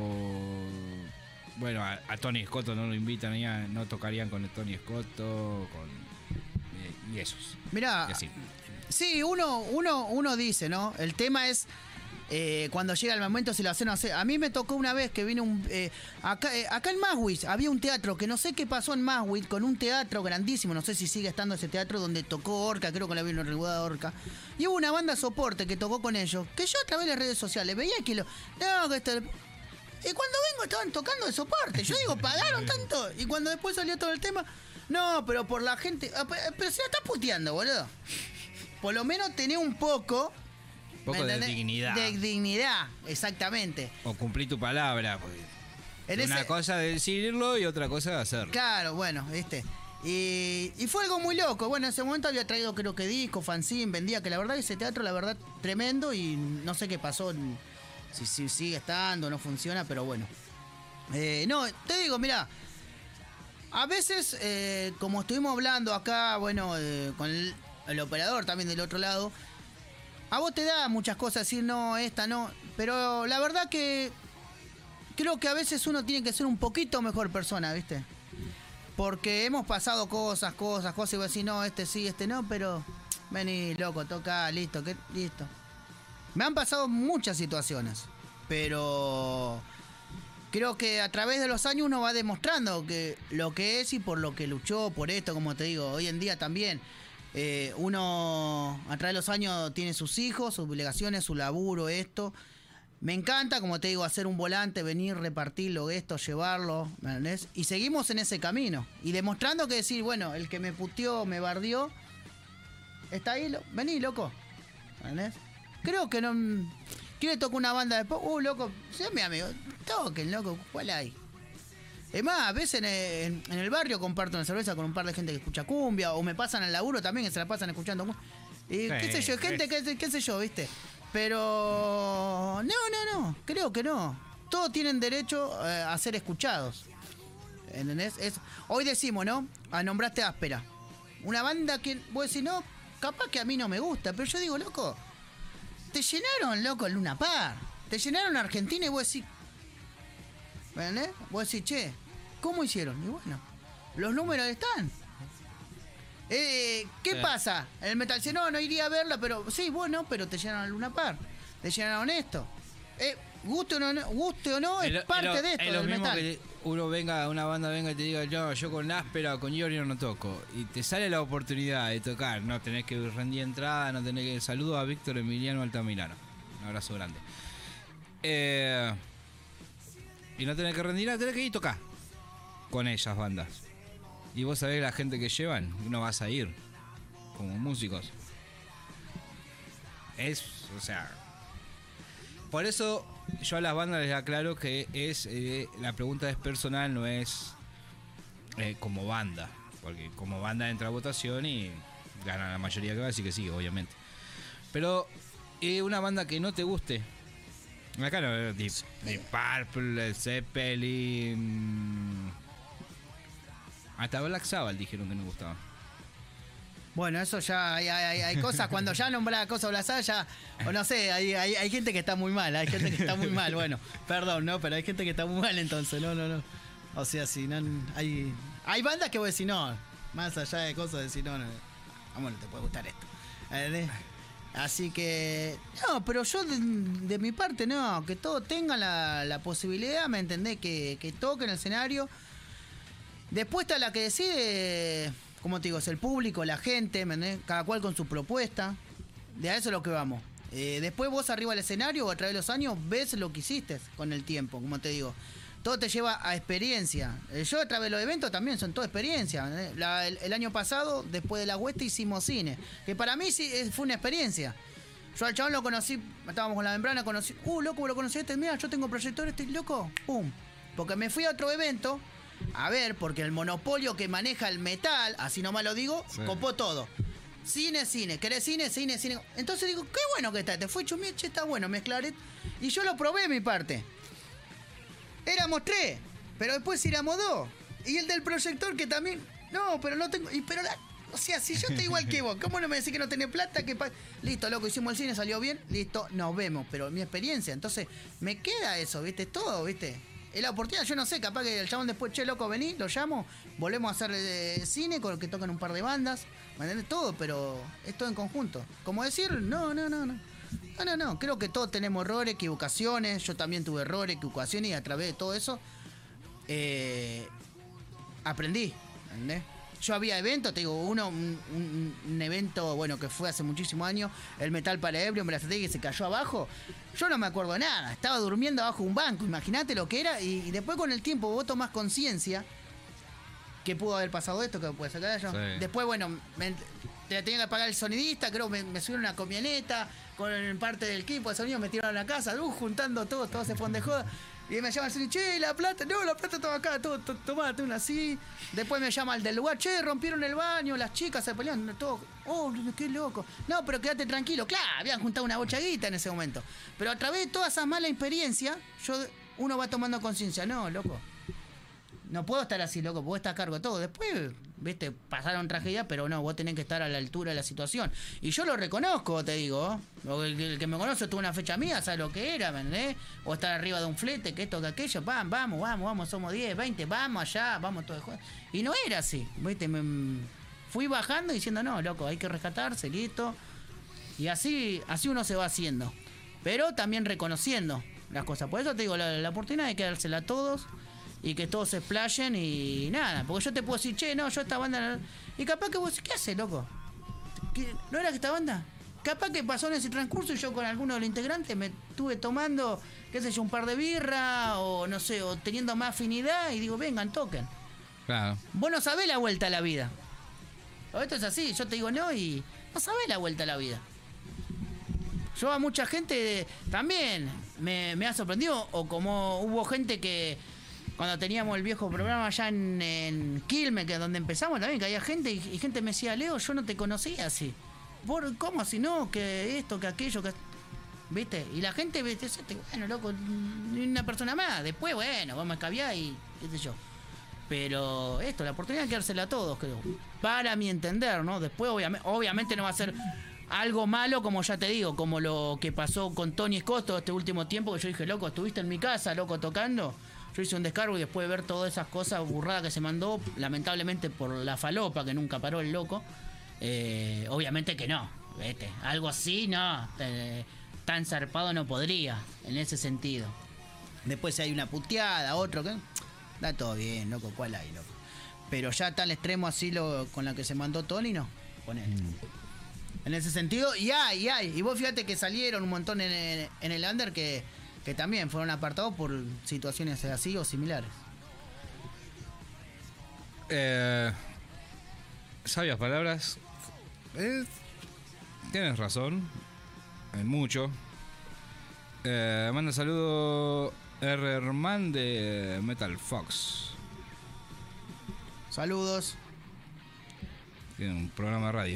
Bueno, a Tony Scotto no lo invitan, no tocarían con el Tony Scotto, y esos. Mirá, sí, uno dice, ¿no? El tema es cuando llega el momento si lo hacen o no hacer. A mí me tocó una vez que vino acá en Maswich había un teatro que no sé qué pasó en Maswich, con un teatro grandísimo, no sé si sigue estando ese teatro, donde tocó Orca, creo que la vino regulada Orca, y hubo una banda soporte que tocó con ellos, que yo a través de las redes sociales veía que y cuando vengo estaban tocando de soporte. Yo digo, ¿pagaron tanto? Y cuando después salió todo el tema, no, pero por la gente, pero se la está puteando, boludo. Por lo menos tenía un poco de dignidad. De dignidad, exactamente. O cumplir tu palabra. Una cosa de decirlo y otra cosa de hacerlo. Claro, bueno, ¿viste? Y fue algo muy loco. Bueno, en ese momento había traído, creo que disco, fanzine, vendía, que la verdad ese teatro, la verdad, tremendo. Y no sé qué pasó, si sigue estando, no funciona, pero bueno. No, te digo, mirá, a veces, como estuvimos hablando acá, bueno, con el operador también del otro lado, a vos te da muchas cosas decir, no, esta no, pero la verdad que creo que a veces uno tiene que ser un poquito mejor persona, ¿viste? Porque hemos pasado cosas, y vos decís, no, este sí, este no, pero vení, loco, toca, listo. Me han pasado muchas situaciones, pero creo que a través de los años uno va demostrando que lo que es y por lo que luchó, por esto, como te digo, hoy en día también. Uno a través de los años tiene sus hijos, sus obligaciones, su laburo, esto. Me encanta, como te digo, hacer un volante, venir, repartirlo, esto, llevarlo, ¿me entendés? Y seguimos en ese camino. Y demostrando que decir, bueno, el que me puteó, me bardió, está ahí, vení, loco, ¿me entendés? Creo que no... ¿Quién le toca una banda de pop? Loco, sea mi amigo, toquen, loco, ¿cuál hay? Es más, a veces en el barrio comparto una cerveza con un par de gente que escucha cumbia, o me pasan al laburo también, que se la pasan escuchando cumbia. Y qué sé yo, gente, qué sé yo, ¿viste? Pero no, creo que no. Todos tienen derecho a ser escuchados. ¿Entendés? Hoy decimos, ¿no? Nombraste Áspera. Una banda que vos decís, no, capaz que a mí no me gusta, pero yo digo, loco, te llenaron, loco, el Luna Park. Te llenaron Argentina y vos decís, ¿entendés? Vos decís, che, ¿cómo hicieron? Y bueno, Los números están. ¿Qué pasa? El metal dice, no iría a verla, pero sí, bueno, pero te llenaron Luna Park, te llenaron esto. Guste o no, es parte de esto, es lo del mismo metal. que una banda venga y te diga, yo con Áspera o con Iorio no toco. Y te sale la oportunidad de tocar, no tenés que rendir entrada, no tenés que... Saludo a Víctor Emiliano Altamirano. Un abrazo grande. Y no tenés que rendir nada, tenés que ir a tocar con esas bandas. Y vos sabés la gente que llevan, no vas a ir como músicos. O sea... Por eso yo a las bandas les aclaro que la pregunta es personal, no es como banda. Porque como banda entra a votación y gana la mayoría que va, así que sí, obviamente. Pero una banda que no te guste. Acá no, Deep Purple, Zeppelin. Hasta Black Sabbath dijeron que no gustaba. Bueno, eso ya hay cosas, cuando ya nombraba cosas Blasada, ya, o no sé, hay gente que está muy mal, bueno, perdón, ¿no? Pero hay gente que está muy mal entonces, no. O sea, si no, hay bandas que voy a decir no, más allá de cosas, decir no, bueno, te puede gustar esto. Así que, no, pero yo de mi parte, no, que todos tengan la posibilidad, ¿me entendés? Que toquen el escenario. Después está la que decide... Como te digo, es el público, la gente, ¿me entendés? Cada cual con su propuesta. De a eso es lo que vamos. Después vos arriba del escenario o a través de los años ves lo que hiciste con el tiempo, como te digo. Todo te lleva a experiencia. Yo a través de los eventos también son toda experiencia. El año pasado, después de la huesta, hicimos cine. Que para mí sí fue una experiencia. Yo al chabón lo conocí, estábamos con la membrana, conocí, loco, lo conocí mira, yo tengo proyector, loco, pum. Porque me fui a otro evento. A ver, porque el monopolio que maneja el metal, así nomás lo digo, sí. Copó todo. Cine, ¿querés cine? Entonces digo, qué bueno que está. Te fue chumie, está bueno mezclar. Y yo lo probé mi parte. Éramos 3, pero después éramos 2. Y el del proyector que también... No, pero no tengo... O sea, si yo estoy igual que vos, ¿cómo no me decís que no tenés plata? Listo, loco, hicimos el cine, salió bien, listo, nos vemos. Pero mi experiencia, entonces, me queda eso, ¿viste? Todo, ¿viste? Es la oportunidad, yo no sé, capaz que el chabón después, loco, vení, lo llamo, volvemos a hacer cine con el que tocan un par de bandas, ¿me entendés? Todo, pero es todo en conjunto. Como decir, no, creo que todos tenemos errores, equivocaciones, yo también tuve errores, equivocaciones y a través de todo eso aprendí, ¿entendés? Yo había eventos, te digo, un evento, bueno, que fue hace muchísimos años, el Metal para Ebrio, la estrategia se cayó abajo. Yo no me acuerdo de nada, estaba durmiendo abajo de un banco, imagínate lo que era, y después con el tiempo vos tomás conciencia que pudo haber pasado esto, que puede sacar yo. Sí. Después, bueno, tenía que pagar el sonidista, creo que me subieron una camioneta con parte del equipo de sonido, me tiraron a la casa, juntando todo se fueron de joda. Y me llama el señor, che, la plata estaba acá, tomate una así. Después me llama el del lugar, che, rompieron el baño, las chicas se pelearon, todo. Oh, qué loco. No, pero quédate tranquilo. Claro, habían juntado una bochaguita en ese momento. Pero a través de toda esa mala experiencia, uno va tomando conciencia. No, loco. No puedo estar así, loco, vos estás a cargo de todo. Después, viste, pasaron tragedias, pero no, vos tenés que estar a la altura de la situación. Y yo lo reconozco, te digo. El que me conoce tuvo una fecha mía, sabe lo que era, ¿me entendés? O estar arriba de un flete, que esto, que aquello, vamos, somos 10, 20, vamos allá, vamos todo de juego. Y no era así, viste, fui bajando y diciendo, no, loco, hay que rescatarse, listo. Y así uno se va haciendo. Pero también reconociendo las cosas. Por eso te digo, la oportunidad hay que dársela a todos. Y que todos se explayen y nada. Porque yo te puedo decir, che, no, yo esta banda... Y capaz que vos, ¿qué haces, loco? ¿No era esta banda? Capaz que pasó en ese transcurso y yo con alguno de los integrantes me estuve tomando, qué sé yo, un par de birra o no sé, o teniendo más afinidad y digo, vengan, toquen. Claro. Vos no sabés la vuelta a la vida. Esto es así, yo te digo no y no sabés la vuelta a la vida. Yo a mucha gente también me ha sorprendido, o como hubo gente que... Cuando teníamos el viejo programa allá en Quilmes, que es donde empezamos también, que había gente y gente me decía, Leo, yo no te conocía así. ¿Cómo así no? Que esto, que aquello, que... ¿Viste? Y la gente, ¿viste? Bueno, loco, una persona más. Después, bueno, vamos a escabiar y qué sé yo. Pero la oportunidad de quedársela a todos, creo. Para mi entender, ¿no? Después, obviamente no va a ser algo malo, como ya te digo, como lo que pasó con Tony Scott todo este último tiempo, que yo dije, loco, estuviste en mi casa, loco, tocando... Yo hice un descargo y después de ver todas esas cosas burradas que se mandó, lamentablemente por la falopa que nunca paró el loco, obviamente que no, ¿viste? Algo así no, tan zarpado no podría, en ese sentido. Después si hay una puteada, otro que... Da todo bien, loco, ¿cuál hay, loco? Pero ya tal extremo así con la que se mandó Tony, no, ponele. En ese sentido, y hay. Y vos fíjate que salieron un montón en el under que también fueron apartados por situaciones así o similares. Sabias palabras. Tienes razón. En mucho. Manda saludo Herman de Metal Fox. Saludos. Tiene un programa de radio.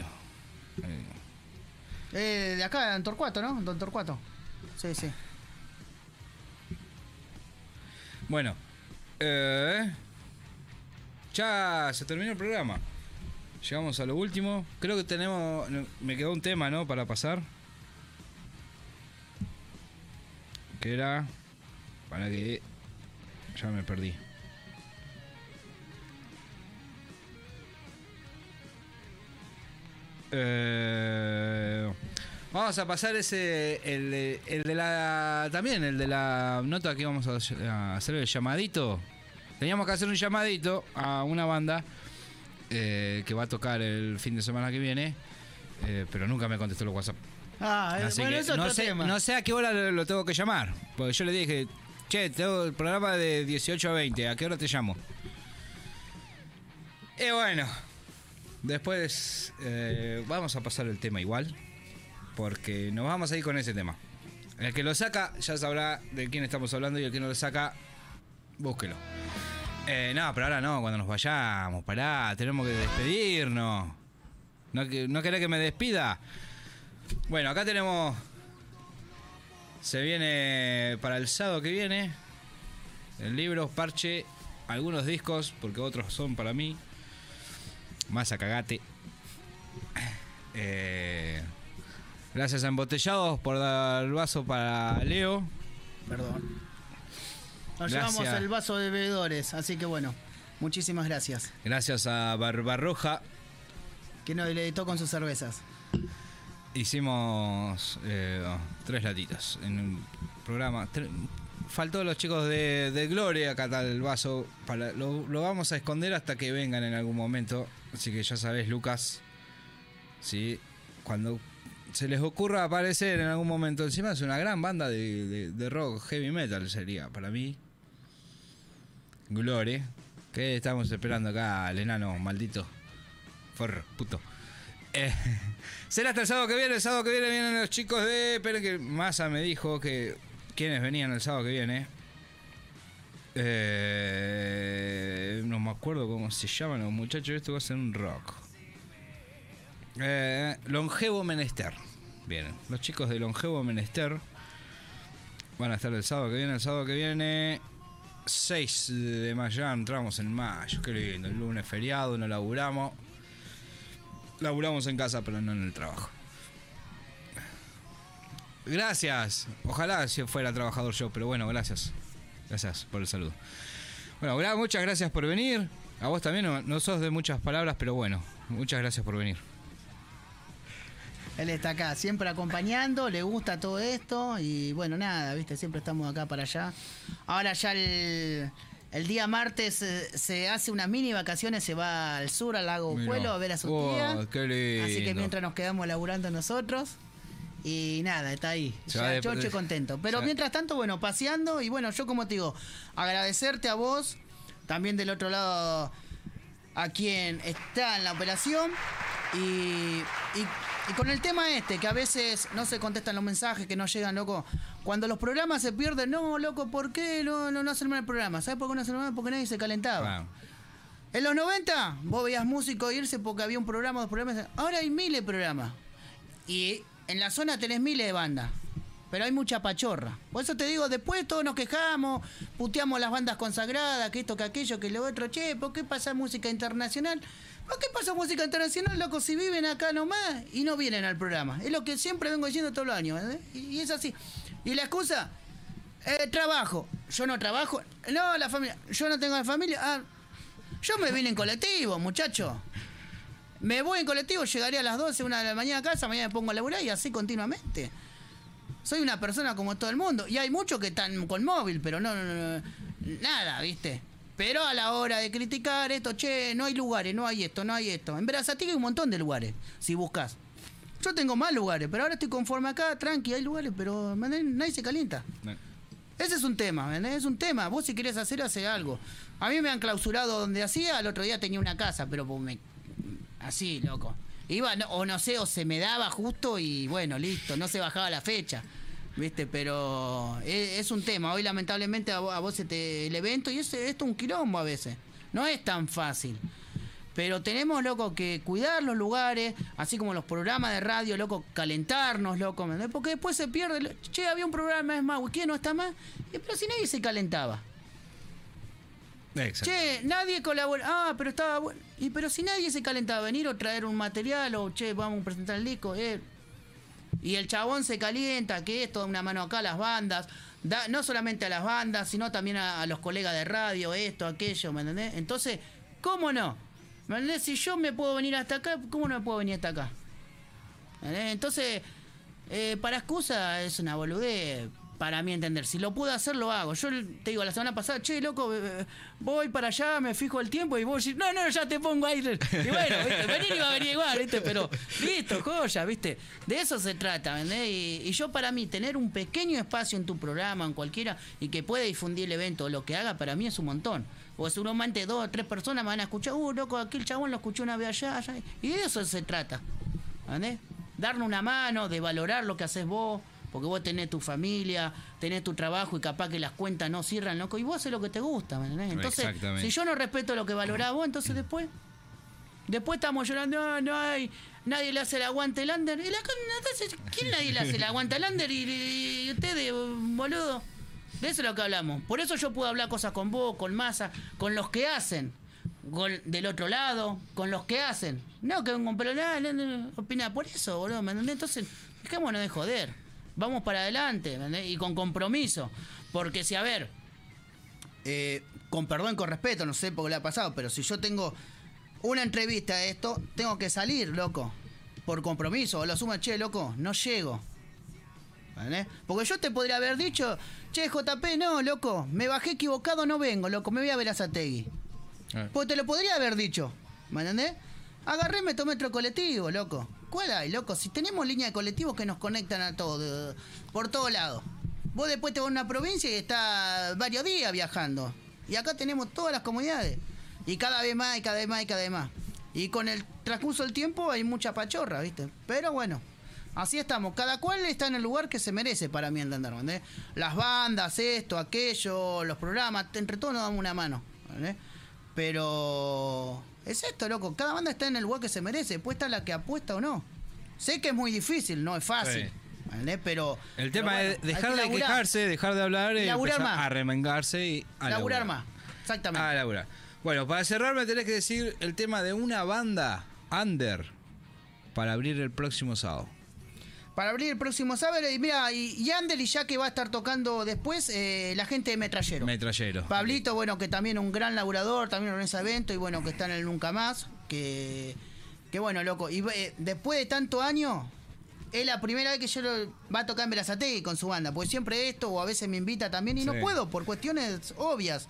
De acá, en Torcuato, ¿no? Don Torcuato. Sí. Bueno. Ya se terminó el programa. Llegamos a lo último. Creo que me quedó un tema, ¿no? Para pasar. Que era... Para que... Ya me perdí. Vamos a pasar el de la nota que vamos a hacer el llamadito. Teníamos que hacer un llamadito a una banda que va a tocar el fin de semana que viene, pero nunca me contestó el WhatsApp. Así bueno, que eso es otro tema. no sé a qué hora lo tengo que llamar, porque yo le dije, che, tengo el programa de 18 a 20, ¿a qué hora te llamo? Y bueno, después vamos a pasar el tema igual, porque nos vamos a ir con ese tema. El que lo saca ya sabrá de quién estamos hablando, y el que no lo saca, búsquelo. No, pero ahora no, cuando nos vayamos, pará, tenemos que despedirnos. ¿No querés que me despida? Bueno, acá tenemos... Se viene para el sábado que viene el libro, parche, algunos discos, porque otros son para mí. Más a cagate. Gracias a Embotellados por dar el vaso para Leo. Perdón. Nos Gracias. llevamos el vaso de bebedores, así que bueno, muchísimas gracias. Gracias a Barbarroja. Que nos editó con sus cervezas. Hicimos 3 latitas en un programa. Faltó los chicos de Gloria. Acá está el vaso. Lo vamos a esconder hasta que vengan en algún momento. Así que ya sabés, Lucas. ¿Sí? Cuando se les ocurra aparecer en algún momento. Encima es una gran banda de rock, heavy metal sería para mí. Gloria. Que estamos esperando acá al enano maldito. Forro, puto. Será hasta el sábado que viene. El sábado que viene vienen los chicos de... Esperen que Massa me dijo que... ¿Quiénes venían el sábado que viene? No me acuerdo cómo se llaman los muchachos. Esto va a ser un rock. Longevo Menester. Bien, los chicos de Longevo Menester van a estar el sábado que viene. El sábado que viene 6 de mayo. Ya entramos en mayo. Qué lindo. El lunes feriado, no laburamos. Laburamos en casa, pero no en el trabajo. Gracias. Ojalá si fuera trabajador yo, pero bueno, gracias. Gracias por el saludo. Bueno, muchas gracias por venir. A vos también, no sos de muchas palabras, pero bueno, muchas gracias por venir. Él está acá, siempre acompañando, le gusta todo esto y bueno, nada, viste, siempre estamos acá para allá. Ahora ya el día martes se hace unas mini vacaciones, se va al sur, al lago Puelo, a ver a su tía. Qué lindo. Así que mientras nos quedamos laburando nosotros. Y nada, está ahí. Ya chocho y contento. Pero mientras tanto, bueno, paseando. Y bueno, yo como te digo, agradecerte a vos. También del otro lado a quien está en la operación. Y con el tema que a veces no se contestan los mensajes, que no llegan, loco. Cuando los programas se pierden, no, loco, ¿por qué no hacen mal el programa? ¿Sabes por qué no hacen mal? Porque nadie se calentaba. Wow. En los 90, vos veías músicos irse porque había un programa, 2 programas. Ahora hay miles de programas. Y en la zona tenés miles de bandas. Pero hay mucha pachorra. Por eso te digo, después todos nos quejamos, puteamos las bandas consagradas, que esto, que aquello, que lo otro. Che, ¿por qué pasa música internacional? ¿Por qué pasa música internacional, loco, si viven acá nomás y no vienen al programa? Es lo que siempre vengo diciendo todos los años, ¿eh? Y es así. Y la excusa, Trabajo. Yo no trabajo. No, la familia. Yo no tengo familia. Ah, yo me vine en colectivo, muchacho. Me voy en colectivo, llegaré a las 12, 1 de la mañana a casa, mañana me pongo a laburar y así continuamente. Soy una persona como todo el mundo. Y hay muchos que están con móvil, pero no nada, ¿viste? Pero a la hora de criticar esto, che, no hay lugares, no hay esto, no hay esto. En Berazategui hay un montón de lugares, si buscas. Yo tengo más lugares, pero ahora estoy conforme acá, tranqui, hay lugares, pero nadie se calienta. No. Ese es un tema, ¿entendés? Es un tema. Vos si querés hacer, hace algo. A mí me han clausurado donde hacía, el otro día tenía una casa, pero así, loco. Iba, no sé, o se me daba justo y bueno, listo, no se bajaba la fecha. ¿Viste? Pero es un tema. Hoy lamentablemente a vos el evento y esto es un quilombo a veces. No es tan fácil. Pero tenemos, loco, que cuidar los lugares, así como los programas de radio, loco, calentarnos, loco, ¿verdad? Porque después se pierde. Che, había un programa, es más, ¿quién no está más? Pero si nadie se calentaba. Exacto. Che, nadie colabora. Ah, pero estaba bueno. Pero si nadie se calentaba, venir o traer un material, o che, vamos a presentar el disco, Y el chabón se calienta, que esto da una mano acá a las bandas, no solamente a las bandas, sino también a los colegas de radio, esto, aquello, ¿me entendés? Entonces, ¿cómo no? ¿Me entendés? Si yo me puedo venir hasta acá, ¿cómo no me puedo venir hasta acá? Entonces, para excusa es una boludez, para mí entender. Si lo puedo hacer, lo hago. Yo te digo, la semana pasada, che, loco, voy para allá, me fijo el tiempo y vos decís, no, ya te pongo ahí. Y bueno, ¿viste? Venir iba a venir igual, ¿viste? Pero, listo, joya, ¿viste? De eso se trata, ¿verdad? Y yo para mí, tener un pequeño espacio en tu programa, en cualquiera, y que pueda difundir el evento o lo que haga, para mí es un montón. O seguramente 2 o 3 personas me van a escuchar, loco, aquel chabón lo escuchó una vez allá. Y de eso se trata, ¿verdad? Darle una mano, de valorar lo que haces vos. Porque vos tenés tu familia, tenés tu trabajo y capaz que las cuentas no cierran, loco, y vos haces lo que te gusta, ¿me entendés? Entonces, si yo no respeto lo que valorás vos, entonces después estamos llorando, no hay, nadie le hace el aguante al under. ¿Quién nadie le hace el aguante al under? Y ustedes, boludo. De eso es lo que hablamos. Por eso yo puedo hablar cosas con vos, con Massa, con los que hacen, del otro lado, con los que hacen. No, que con pelo, opina por eso, boludo, ¿me entendés? Entonces, dejémonos de joder. Vamos para adelante, ¿entendés? Y con compromiso. Porque si, a ver, con perdón, con respeto, no sé por qué le ha pasado, pero si yo tengo una entrevista de esto, tengo que salir, loco. Por compromiso. O lo suma, che, loco, no llego. ¿Entendés? Porque yo te podría haber dicho, che, JP, no, loco, me bajé equivocado, no vengo, loco, me voy a Berazategui. Pues te lo podría haber dicho, ¿me entendés? Agarré, me tomé otro colectivo, loco. ¿Cuál hay, loco? Si tenemos líneas de colectivos que nos conectan a todos, por todos lados. Vos después te vas a una provincia y estás varios días viajando. Y acá tenemos todas las comunidades. Y cada vez más, y cada vez más, y cada vez más. Y con el transcurso del tiempo hay mucha pachorra, ¿viste? Pero bueno, así estamos. Cada cual está en el lugar que se merece, para mí entender, ¿entendés? Las bandas, esto, aquello, los programas, entre todos nos damos una mano, ¿entendés? Pero es esto, loco. Cada banda está en el lugar que se merece. Puesta está la que apuesta o no. Sé que es muy difícil, no es fácil. Sí. ¿Vale? Pero el tema bueno, es dejar de quejarse, dejar de hablar y empezar a remengarse y a laburar más. Exactamente. A laburar. Bueno, para cerrar me tenés que decir el tema de una banda under para abrir el próximo sábado. Para abrir el próximo sábado, y mira, y Ander y ya que va a estar tocando después, la gente de Metrallero. Pablito, bueno, que también un gran laburador, también organiza eventos, y bueno, que está en el Nunca Más, que bueno, loco. Y después de tantos años, es la primera vez que yo va a tocar en Berazategui con su banda, porque siempre esto, o a veces me invita también, y no puedo, por cuestiones obvias.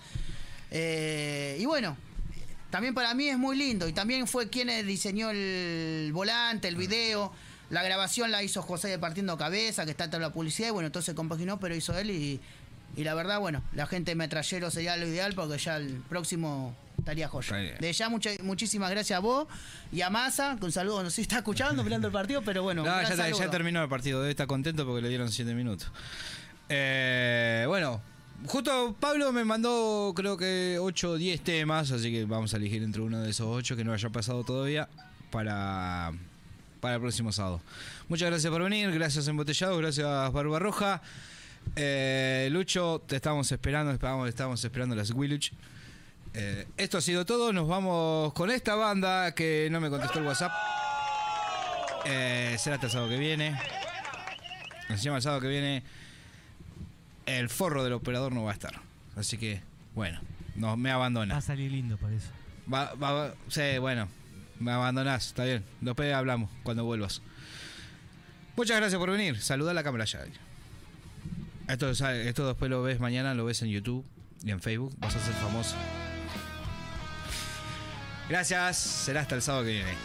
Y bueno, también para mí es muy lindo, y también fue quien diseñó el volante, el video. La grabación la hizo José de Partiendo Cabeza, que está en la publicidad, y bueno, entonces compaginó, pero hizo él, y la verdad, bueno, la gente de Metrallero sería lo ideal, porque ya el próximo estaría joya. De ya, muchísimas gracias a vos y a Massa, que un saludo, no sé si está escuchando, mirando el partido, pero bueno. No, ya terminó el partido, debe estar contento porque le dieron 7 minutos. Bueno, justo Pablo me mandó creo que 8 o 10 temas, así que vamos a elegir entre uno de esos 8 que no haya pasado todavía para el próximo sábado. Muchas gracias por venir, gracias Embotellado, gracias Barbarroja. Lucho, te estamos esperando las Wiluch. Esto ha sido todo, nos vamos con esta banda que no me contestó el WhatsApp. Será hasta el sábado que viene. Se llama el sábado que viene el forro del operador no va a estar. Así que, bueno, no, me abandona. Va a salir lindo para eso. Sí, bueno, me abandonás, está bien. Después hablamos cuando vuelvas. Muchas gracias por venir. Saluda a la cámara ya. Esto después lo ves mañana, lo ves en YouTube y en Facebook. Vas a ser famoso. Gracias. Será hasta el sábado que viene.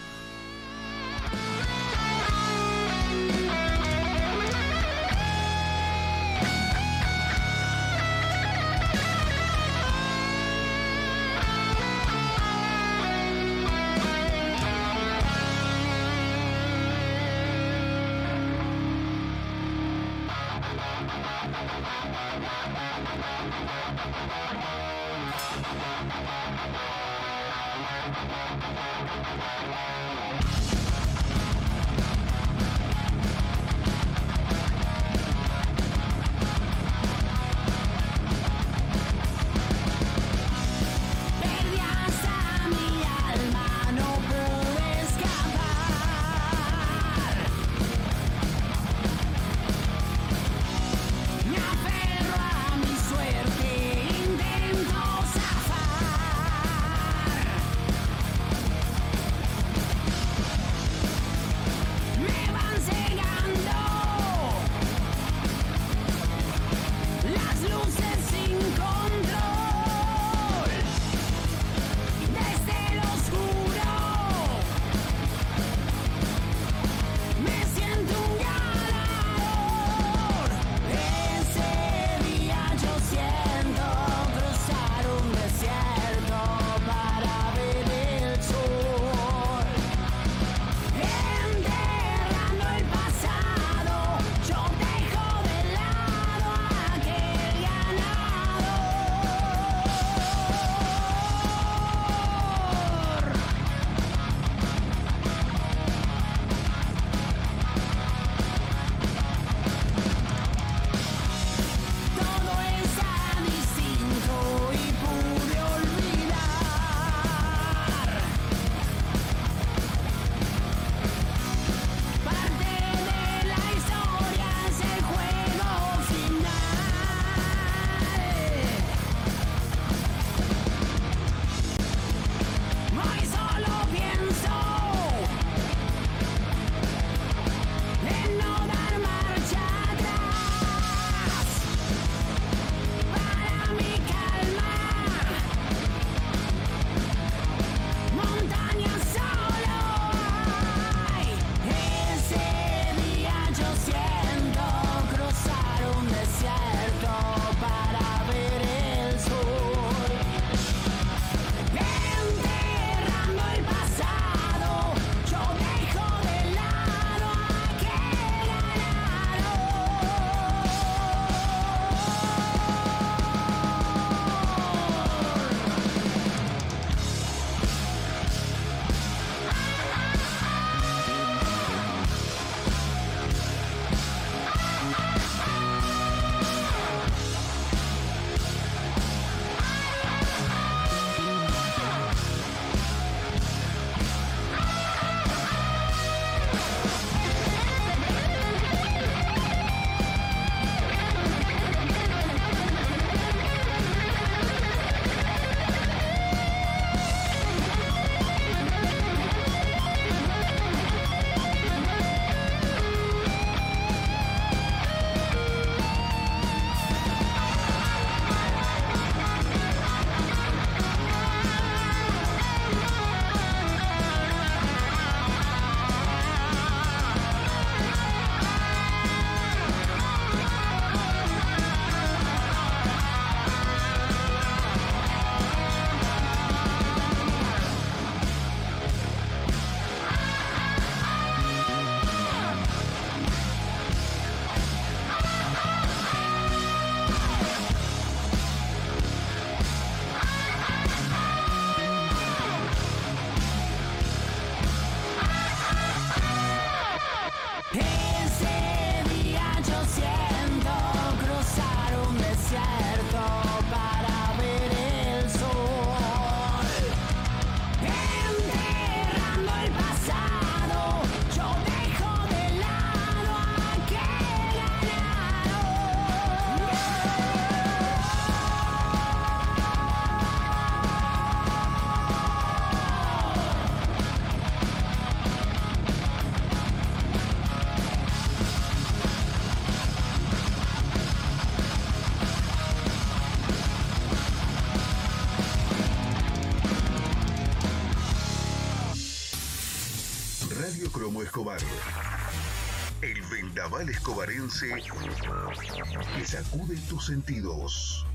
Escobar. El vendaval escobarense que sacude tus sentidos.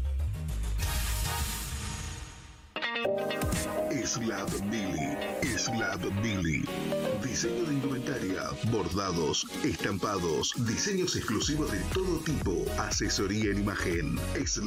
Slab Billy. Diseño de indumentaria, bordados, estampados, diseños exclusivos de todo tipo, asesoría en imagen. Slab